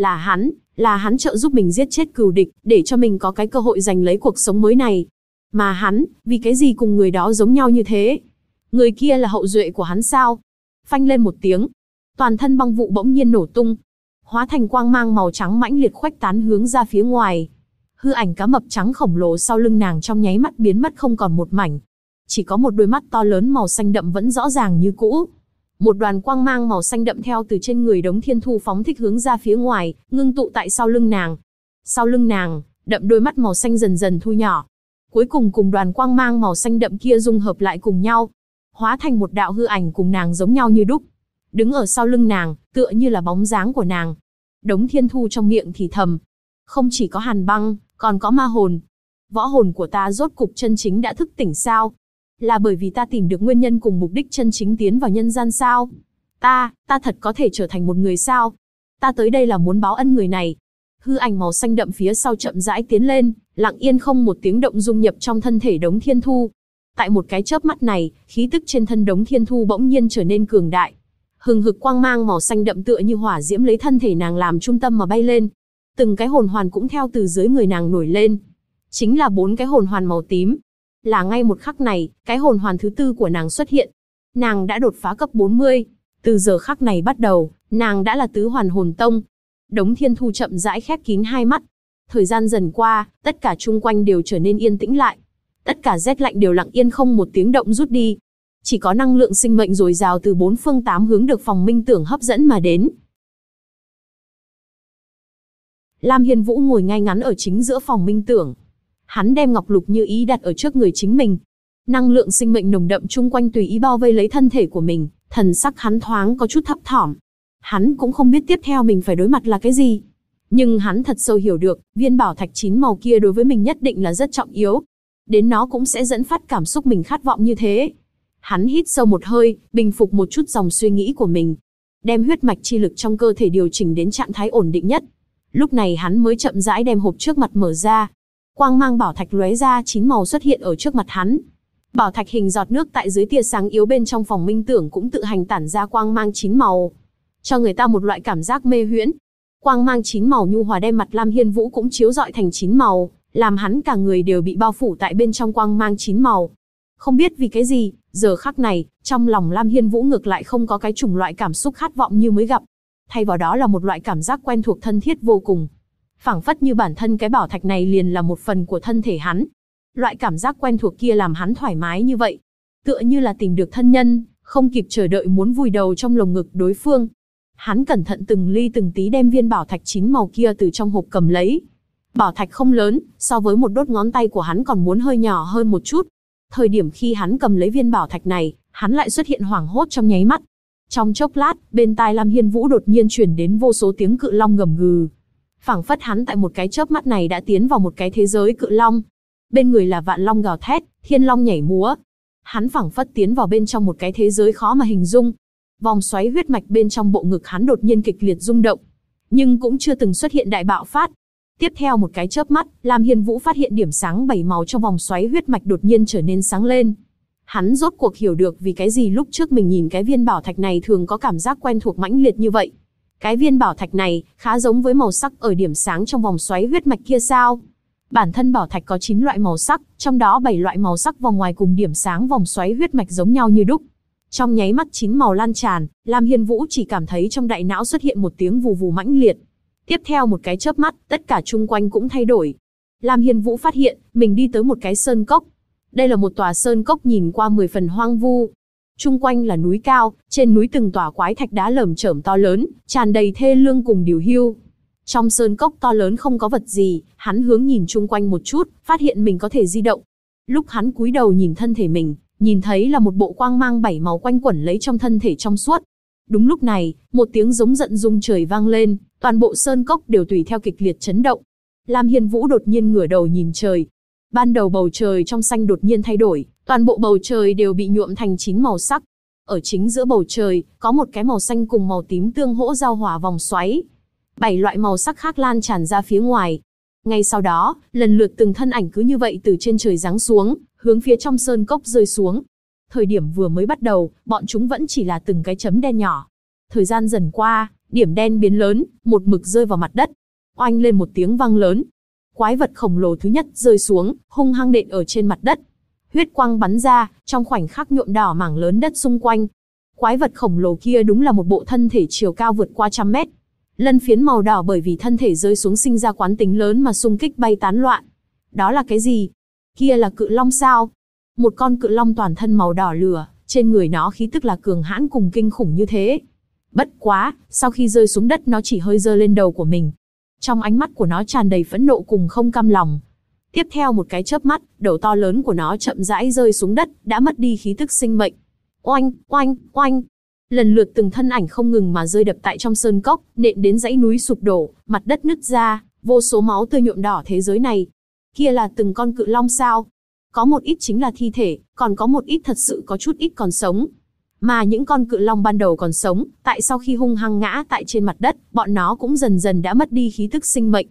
Là hắn trợ giúp mình giết chết cừu địch, để cho mình có cái cơ hội giành lấy cuộc sống mới này. Mà hắn, vì cái gì cùng người đó giống nhau như thế? Người kia là hậu duệ của hắn sao? Phanh lên một tiếng, toàn thân băng vụ bỗng nhiên nổ tung, hóa thành quang mang màu trắng mãnh liệt khuếch tán hướng ra phía ngoài. Hư ảnh cá mập trắng khổng lồ sau lưng nàng trong nháy mắt biến mất không còn một mảnh. Chỉ có một đôi mắt to lớn màu xanh đậm vẫn rõ ràng như cũ. Một đoàn quang mang màu xanh đậm theo từ trên người Đống Thiên Thu phóng thích hướng ra phía ngoài, ngưng tụ tại sau lưng nàng. Sau lưng nàng, đậm đôi mắt màu xanh dần dần thu nhỏ. Cuối cùng cùng đoàn quang mang màu xanh đậm kia dung hợp lại cùng nhau, hóa thành một đạo hư ảnh cùng nàng giống nhau như đúc. Đứng ở sau lưng nàng, tựa như là bóng dáng của nàng. Đống Thiên Thu trong miệng thì thầm. Không chỉ có hàn băng, còn có ma hồn. Võ hồn của ta rốt cục chân chính đã thức tỉnh sao? Là bởi vì ta tìm được nguyên nhân cùng mục đích chân chính tiến vào nhân gian sao? Ta thật có thể trở thành một người sao? Ta tới đây là muốn báo ân người này. Hư ảnh màu xanh đậm phía sau chậm rãi tiến lên, lặng yên không một tiếng động dung nhập trong thân thể Đống Thiên Thu. Tại một cái chớp mắt này, khí tức trên thân Đống Thiên Thu bỗng nhiên trở nên cường đại. Hừng hực quang mang màu xanh đậm tựa như hỏa diễm lấy thân thể nàng làm trung tâm mà bay lên. Từng cái hồn hoàn cũng theo từ dưới người nàng nổi lên. Chính là 4 cái hồn hoàn màu tím. Là ngay một khắc này, cái hồn hoàn thứ 4 của nàng xuất hiện. Nàng đã đột phá cấp 40. Từ giờ khắc này bắt đầu, nàng đã là tứ hoàn hồn tông. Đống Thiên Thu chậm rãi khép kín hai mắt. Thời gian dần qua, tất cả chung quanh đều trở nên yên tĩnh lại. Tất cả rét lạnh đều lặng yên không một tiếng động rút đi. Chỉ có năng lượng sinh mệnh dồi dào từ 4 phương 8 hướng được phòng minh tưởng hấp dẫn mà đến. Lam Hiên Vũ ngồi ngay ngắn ở chính giữa phòng minh tưởng. Hắn đem ngọc lục như ý đặt ở trước người chính mình. Năng lượng sinh mệnh nồng đậm chung quanh tùy ý bao vây lấy thân thể của mình, thần sắc hắn thoáng có chút thấp thỏm. Hắn cũng không biết tiếp theo mình phải đối mặt là cái gì. Nhưng hắn thật sâu hiểu được, viên bảo thạch 9 màu kia đối với mình nhất định là rất trọng yếu. Đến nó cũng sẽ dẫn phát cảm xúc mình khát vọng như thế. Hắn hít sâu một hơi, bình phục một chút dòng suy nghĩ của mình. Đem huyết mạch chi lực trong cơ thể điều chỉnh đến trạng thái ổn định nhất. Lúc này hắn mới chậm rãi đem hộp trước mặt mở ra. Quang mang bảo thạch lóe ra 9 màu xuất hiện ở trước mặt hắn. Bảo thạch hình giọt nước tại dưới tia sáng yếu bên trong phòng minh tưởng cũng tự hành tản ra quang mang 9 màu. Cho người ta một loại cảm giác mê huyễn. Quang mang 9 màu nhu hòa đem mặt Lam Hiên Vũ cũng chiếu rọi thành 9 màu, làm hắn cả người đều bị bao phủ tại bên trong quang mang 9 màu. Không biết vì cái gì, giờ khắc này, trong lòng Lam Hiên Vũ ngược lại không có cái chủng loại cảm xúc khát vọng như mới gặp. Thay vào đó là một loại cảm giác quen thuộc thân thiết vô cùng. Phảng phất như bản thân cái bảo thạch này liền là một phần của thân thể hắn. Loại cảm giác quen thuộc kia làm hắn thoải mái như vậy. Tựa như là tìm được thân nhân, không kịp chờ đợi muốn vùi đầu trong lồng ngực đối phương. Hắn cẩn thận từng ly từng tí đem viên bảo thạch 9 màu kia từ trong hộp cầm lấy. Bảo thạch không lớn, so với một đốt ngón tay của hắn còn muốn hơi nhỏ hơn một chút. Thời điểm khi hắn cầm lấy viên bảo thạch này, hắn lại xuất hiện hoảng hốt trong nháy mắt. Trong chốc lát, bên tai Lam Hiên Vũ đột nhiên truyền đến vô số tiếng cự long gầm gừ. Phảng phất hắn tại một cái chớp mắt này đã tiến vào một cái thế giới cự long. Bên người là vạn long gào thét, thiên long nhảy múa. Hắn phảng phất tiến vào bên trong một cái thế giới khó mà hình dung. Vòng xoáy huyết mạch bên trong bộ ngực hắn đột nhiên kịch liệt rung động, nhưng cũng chưa từng xuất hiện đại bạo phát. Tiếp theo một cái chớp mắt, Lam Hiên Vũ phát hiện điểm sáng 7 màu trong vòng xoáy huyết mạch đột nhiên trở nên sáng lên. Hắn rốt cuộc hiểu được vì cái gì lúc trước mình nhìn cái viên bảo thạch này thường có cảm giác quen thuộc mãnh liệt như vậy. Cái viên bảo thạch này khá giống với màu sắc ở điểm sáng trong vòng xoáy huyết mạch kia sao? Bản thân bảo thạch có 9 loại màu sắc, trong đó 7 loại màu sắc vòng ngoài cùng điểm sáng vòng xoáy huyết mạch giống nhau như đúc. Trong nháy mắt 9 màu lan tràn, Lam Hiên Vũ chỉ cảm thấy trong đại não xuất hiện một tiếng vù vù mãnh liệt. Tiếp theo một cái chớp mắt, tất cả chung quanh cũng thay đổi. Lam Hiên Vũ phát hiện, mình đi tới một cái sơn cốc. Đây là một tòa sơn cốc nhìn qua 10 phần hoang vu. Chung quanh là núi cao, trên núi từng tòa quái thạch đá lởm chởm to lớn, tràn đầy thê lương cùng điều hưu. Trong sơn cốc to lớn không có vật gì, hắn hướng nhìn chung quanh một chút, phát hiện mình có thể di động. Lúc hắn cúi đầu nhìn thân thể mình, nhìn thấy là một bộ quang mang 7 màu quanh quẩn lấy trong thân thể trong suốt. Đúng lúc này, một tiếng giống giận rung trời vang lên, toàn bộ sơn cốc đều tùy theo kịch liệt chấn động. Lam Hiên Vũ đột nhiên ngửa đầu nhìn trời. Ban đầu bầu trời trong xanh đột nhiên thay đổi, toàn bộ bầu trời đều bị nhuộm thành 9 màu sắc. Ở chính giữa bầu trời, có một cái màu xanh cùng màu tím tương hỗ giao hòa vòng xoáy. 7 loại màu sắc khác lan tràn ra phía ngoài. Ngay sau đó, lần lượt từng thân ảnh cứ như vậy từ trên trời giáng xuống, hướng phía trong sơn cốc rơi xuống. Thời điểm vừa mới bắt đầu, bọn chúng vẫn chỉ là từng cái chấm đen nhỏ. Thời gian dần qua, điểm đen biến lớn, một mực rơi vào mặt đất. Oanh lên một tiếng vang lớn. Quái vật khổng lồ thứ nhất rơi xuống, hung hăng đện ở trên mặt đất. Huyết quang bắn ra, trong khoảnh khắc nhuộm đỏ mảng lớn đất xung quanh. Quái vật khổng lồ kia đúng là một bộ thân thể chiều cao vượt qua 100 mét. Lân phiến màu đỏ bởi vì thân thể rơi xuống sinh ra quán tính lớn mà xung kích bay tán loạn. Đó là cái gì? Kia là cự long sao? Một con cự long toàn thân màu đỏ lửa, trên người nó khí tức là cường hãn cùng kinh khủng như thế. Bất quá, sau khi rơi xuống đất nó chỉ hơi giơ lên đầu của mình. Trong ánh mắt của nó tràn đầy phẫn nộ cùng không cam lòng. Tiếp theo một cái chớp mắt, đầu to lớn của nó chậm rãi rơi xuống đất, đã mất đi khí tức sinh mệnh. Oanh, oanh, oanh. Lần lượt từng thân ảnh không ngừng mà rơi đập tại trong sơn cốc, nện đến dãy núi sụp đổ, mặt đất nứt ra, vô số máu tươi nhuộm đỏ thế giới này. Kia là từng con cự long sao? Có một ít chính là thi thể, còn có một ít thật sự có chút ít còn sống. Mà những con cự long ban đầu còn sống, tại sau khi hung hăng ngã tại trên mặt đất, bọn nó cũng dần dần đã mất đi khí tức sinh mệnh.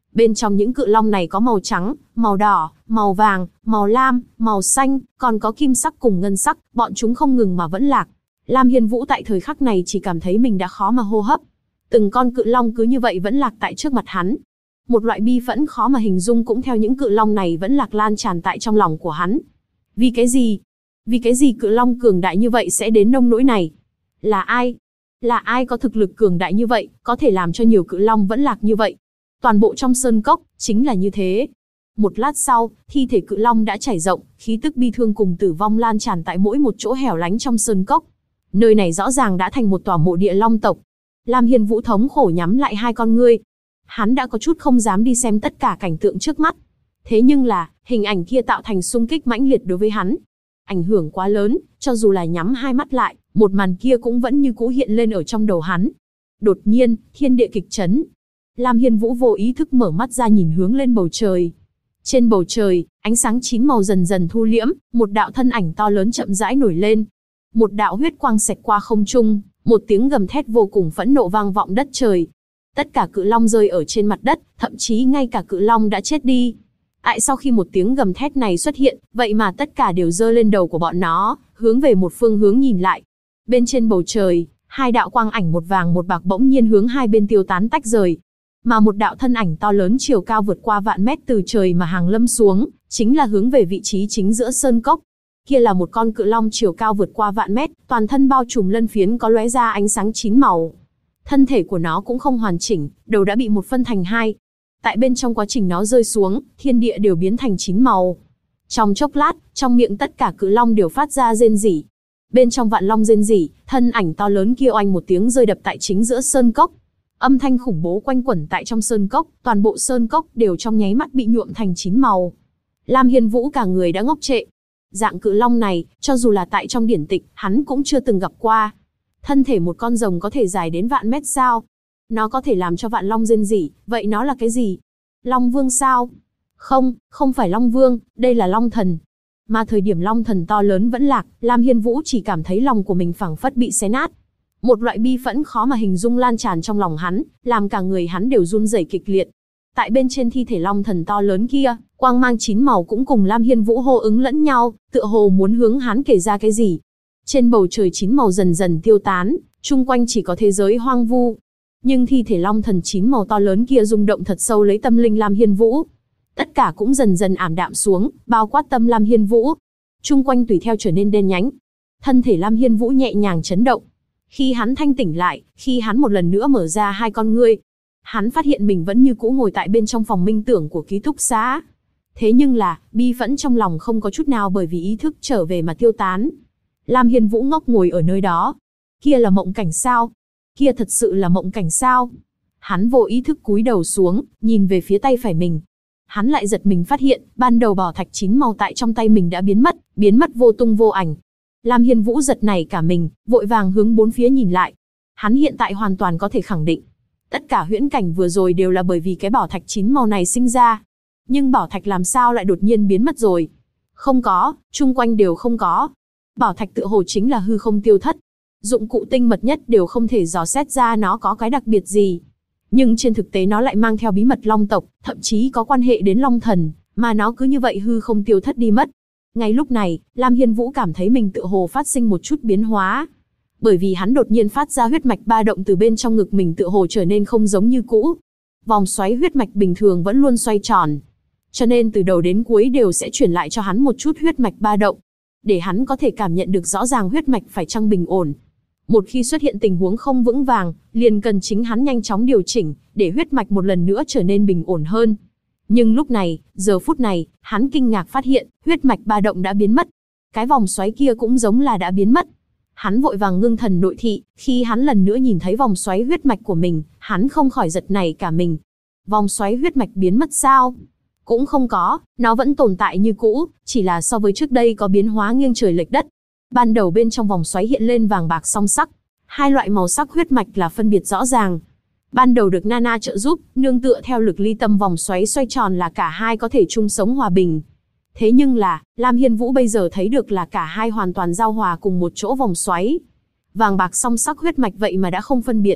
Bên trong những cự long này có màu trắng, màu đỏ, màu vàng, màu lam, màu xanh, còn có kim sắc cùng ngân sắc, bọn chúng không ngừng mà vẫn lạc. Lam Hiên Vũ tại thời khắc này chỉ cảm thấy mình đã khó mà hô hấp. Từng con cự long cứ như vậy vẫn lạc tại trước mặt hắn. Một loại bi phẫn khó mà hình dung cũng theo những cự long này vẫn lạc lan tràn tại trong lòng của hắn. Vì cái gì? Vì cái gì cự long cường đại như vậy sẽ đến nông nỗi này? Là ai? Là ai có thực lực cường đại như vậy, có thể làm cho nhiều cự long vẫn lạc như vậy? Toàn bộ trong sơn cốc, chính là như thế. Một lát sau, thi thể cự long đã trải rộng, khí tức bi thương cùng tử vong lan tràn tại mỗi một chỗ hẻo lánh trong sơn cốc. Nơi này rõ ràng đã thành một tòa mộ địa long tộc. Lam Hiên Vũ thống khổ nhắm lại hai con ngươi. Hắn đã có chút không dám đi xem tất cả cảnh tượng trước mắt. Thế nhưng là, hình ảnh kia tạo thành xung kích mãnh liệt đối với hắn. Ảnh hưởng quá lớn, cho dù là nhắm hai mắt lại, một màn kia cũng vẫn như cũ hiện lên ở trong đầu hắn. Đột nhiên, thiên địa kịch chấn. Lam Hiên Vũ vô ý thức mở mắt ra nhìn hướng lên bầu trời. Trên bầu trời, ánh sáng chín màu dần dần thu liễm, một đạo thân ảnh to lớn chậm rãi nổi lên. Một đạo huyết quang xẹt qua không trung, một tiếng gầm thét vô cùng phẫn nộ vang vọng đất trời. Tất cả cự long rơi ở trên mặt đất, thậm chí ngay cả cự long đã chết đi. Tại sau khi một tiếng gầm thét này xuất hiện, vậy mà tất cả đều giơ lên đầu của bọn nó, hướng về một phương hướng nhìn lại. Bên trên bầu trời, hai đạo quang ảnh một vàng một bạc bỗng nhiên hướng hai bên tiêu tán tách rời. Mà một đạo thân ảnh to lớn chiều cao vượt qua vạn mét từ trời mà hàng lâm xuống, chính là hướng về vị trí chính giữa sơn cốc. Kia là một con cự long chiều cao vượt qua vạn mét, toàn thân bao trùm lân phiến có lóe ra ánh sáng chín màu. Thân thể của nó cũng không hoàn chỉnh, đầu đã bị một phân thành hai. Tại bên trong quá trình nó rơi xuống, thiên địa đều biến thành chín màu. Trong chốc lát, trong miệng tất cả cự long đều phát ra rên rỉ. Bên trong vạn long rên rỉ, thân ảnh to lớn kia oanh một tiếng rơi đập tại chính giữa sơn cốc. Âm thanh khủng bố quanh quẩn tại trong sơn cốc, toàn bộ sơn cốc đều trong nháy mắt bị nhuộm thành chín màu. Lam Hiên Vũ cả người đã ngốc trệ. Dạng cự long này, cho dù là tại trong điển tịch, hắn cũng chưa từng gặp qua. Thân thể một con rồng có thể dài đến vạn mét sao? Nó có thể làm cho vạn long rên rỉ, vậy nó là cái gì? Long Vương sao? Không, không phải Long Vương, đây là Long Thần. Mà thời điểm Long Thần to lớn vẫn lạc, Lam Hiên Vũ chỉ cảm thấy lòng của mình phảng phất bị xé nát. Một loại bi phẫn khó mà hình dung lan tràn trong lòng hắn, làm cả người hắn đều run rẩy kịch liệt. Tại bên trên thi thể Long Thần to lớn kia, quang mang chín màu cũng cùng Lam Hiên Vũ hô ứng lẫn nhau, tựa hồ muốn hướng hắn kể ra cái gì. Trên bầu trời chín màu dần dần tiêu tán, chung quanh chỉ có thế giới hoang vu. Nhưng thi thể Long Thần chín màu to lớn kia rung động thật sâu lấy tâm linh Lam Hiên Vũ. Tất cả cũng dần dần ảm đạm xuống, bao quát tâm Lam Hiên Vũ. Chung quanh tùy theo trở nên đen nhánh. Thân thể Lam Hiên Vũ nhẹ nhàng chấn động. Khi hắn thanh tỉnh lại, khi hắn một lần nữa mở ra hai con ngươi, hắn phát hiện mình vẫn như cũ ngồi tại bên trong phòng minh tưởng của ký túc xá. Thế nhưng là, bi phẫn trong lòng không có chút nào bởi vì ý thức trở về mà tiêu tán. Lam Hiên Vũ ngốc ngồi ở nơi đó. Kia là mộng cảnh sao? Kia thật sự là mộng cảnh sao? Hắn vô ý thức cúi đầu xuống, nhìn về phía tay phải mình. Hắn lại giật mình phát hiện, ban đầu bảo thạch chín màu tại trong tay mình đã biến mất vô tung vô ảnh. Lam Hiên Vũ giật nảy cả mình, vội vàng hướng bốn phía nhìn lại. Hắn hiện tại hoàn toàn có thể khẳng định, tất cả huyễn cảnh vừa rồi đều là bởi vì cái bảo thạch chín màu này sinh ra. Nhưng bảo thạch làm sao lại đột nhiên biến mất rồi? Không có, chung quanh đều không có. Bảo thạch tựa hồ chính là hư không tiêu thất. Dụng cụ tinh mật nhất đều không thể dò xét ra nó có cái đặc biệt gì. Nhưng trên thực tế nó lại mang theo bí mật long tộc, thậm chí có quan hệ đến long thần, mà nó cứ như vậy hư không tiêu thất đi mất. Ngay lúc này, Lam Hiên Vũ cảm thấy mình tựa hồ phát sinh một chút biến hóa. Bởi vì hắn đột nhiên phát ra huyết mạch ba động từ bên trong ngực mình tựa hồ trở nên không giống như cũ. Vòng xoáy huyết mạch bình thường vẫn luôn xoay tròn. Cho nên từ đầu đến cuối đều sẽ chuyển lại cho hắn một chút huyết mạch ba động. Để hắn có thể cảm nhận được rõ ràng huyết mạch phải chăng bình ổn. Một khi xuất hiện tình huống không vững vàng, liền cần chính hắn nhanh chóng điều chỉnh, để huyết mạch một lần nữa trở nên bình ổn hơn. Nhưng lúc này, giờ phút này, hắn kinh ngạc phát hiện, huyết mạch ba động đã biến mất. Cái vòng xoáy kia cũng giống là đã biến mất. Hắn vội vàng ngưng thần nội thị, khi hắn lần nữa nhìn thấy vòng xoáy huyết mạch của mình, hắn không khỏi giật nảy cả mình. Vòng xoáy huyết mạch biến mất sao? Cũng không có, nó vẫn tồn tại như cũ, chỉ là so với trước đây có biến hóa nghiêng trời lệch đất. Ban đầu bên trong vòng xoáy hiện lên vàng bạc song sắc. Hai loại màu sắc huyết mạch là phân biệt rõ ràng. Ban đầu được Nana trợ giúp, nương tựa theo lực ly tâm vòng xoáy xoay tròn là cả hai có thể chung sống hòa bình. Thế nhưng là, Lam Hiên Vũ bây giờ thấy được là cả hai hoàn toàn giao hòa cùng một chỗ vòng xoáy. Vàng bạc song sắc huyết mạch vậy mà đã không phân biệt.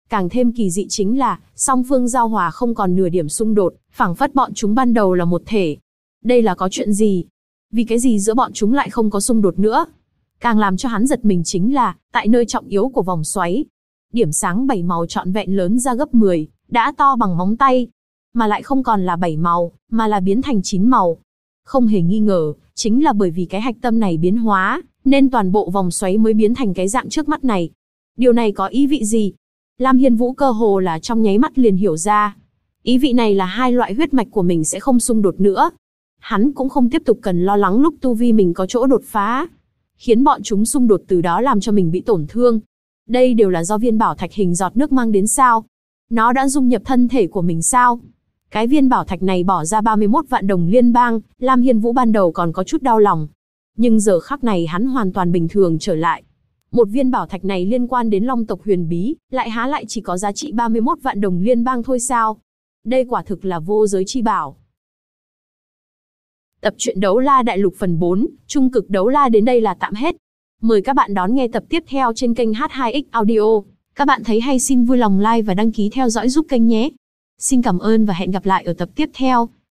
Càng thêm kỳ dị chính là, song phương giao hòa không còn nửa điểm xung đột, phảng phất bọn chúng ban đầu là một thể. Đây là có chuyện gì? Vì cái gì giữa bọn chúng lại không có xung đột nữa? Càng làm cho hắn giật mình chính là, tại nơi trọng yếu của vòng xoáy, điểm sáng 7 màu trọn vẹn lớn ra gấp 10, đã to bằng móng tay. Mà lại không còn là 7 màu, mà là biến thành 9 màu. Không hề nghi ngờ, chính là bởi vì cái hạch tâm này biến hóa, nên toàn bộ vòng xoáy mới biến thành cái dạng trước mắt này. Điều này có ý vị gì? Lam Hiên Vũ cơ hồ là trong nháy mắt liền hiểu ra. Ý vị này là hai loại huyết mạch của mình sẽ không xung đột nữa. Hắn cũng không tiếp tục cần lo lắng lúc tu vi mình có chỗ đột phá, khiến bọn chúng xung đột từ đó làm cho mình bị tổn thương. Đây đều là do viên bảo thạch hình giọt nước mang đến sao? Nó đã dung nhập thân thể của mình sao? Cái viên bảo thạch này bỏ ra 31 vạn đồng liên bang, Lam Hiên Vũ ban đầu còn có chút đau lòng. Nhưng giờ khắc này hắn hoàn toàn bình thường trở lại. Một viên bảo thạch này liên quan đến Long tộc huyền bí, lại há lại chỉ có giá trị 31 vạn đồng liên bang thôi sao? Đây quả thực là vô giới chi bảo. Tập truyện Đấu La Đại Lục phần 4, Trung cực Đấu La đến đây là tạm hết. Mời các bạn đón nghe tập tiếp theo trên kênh H2X Audio. Các bạn thấy hay xin vui lòng like và đăng ký theo dõi giúp kênh nhé. Xin cảm ơn và hẹn gặp lại ở tập tiếp theo.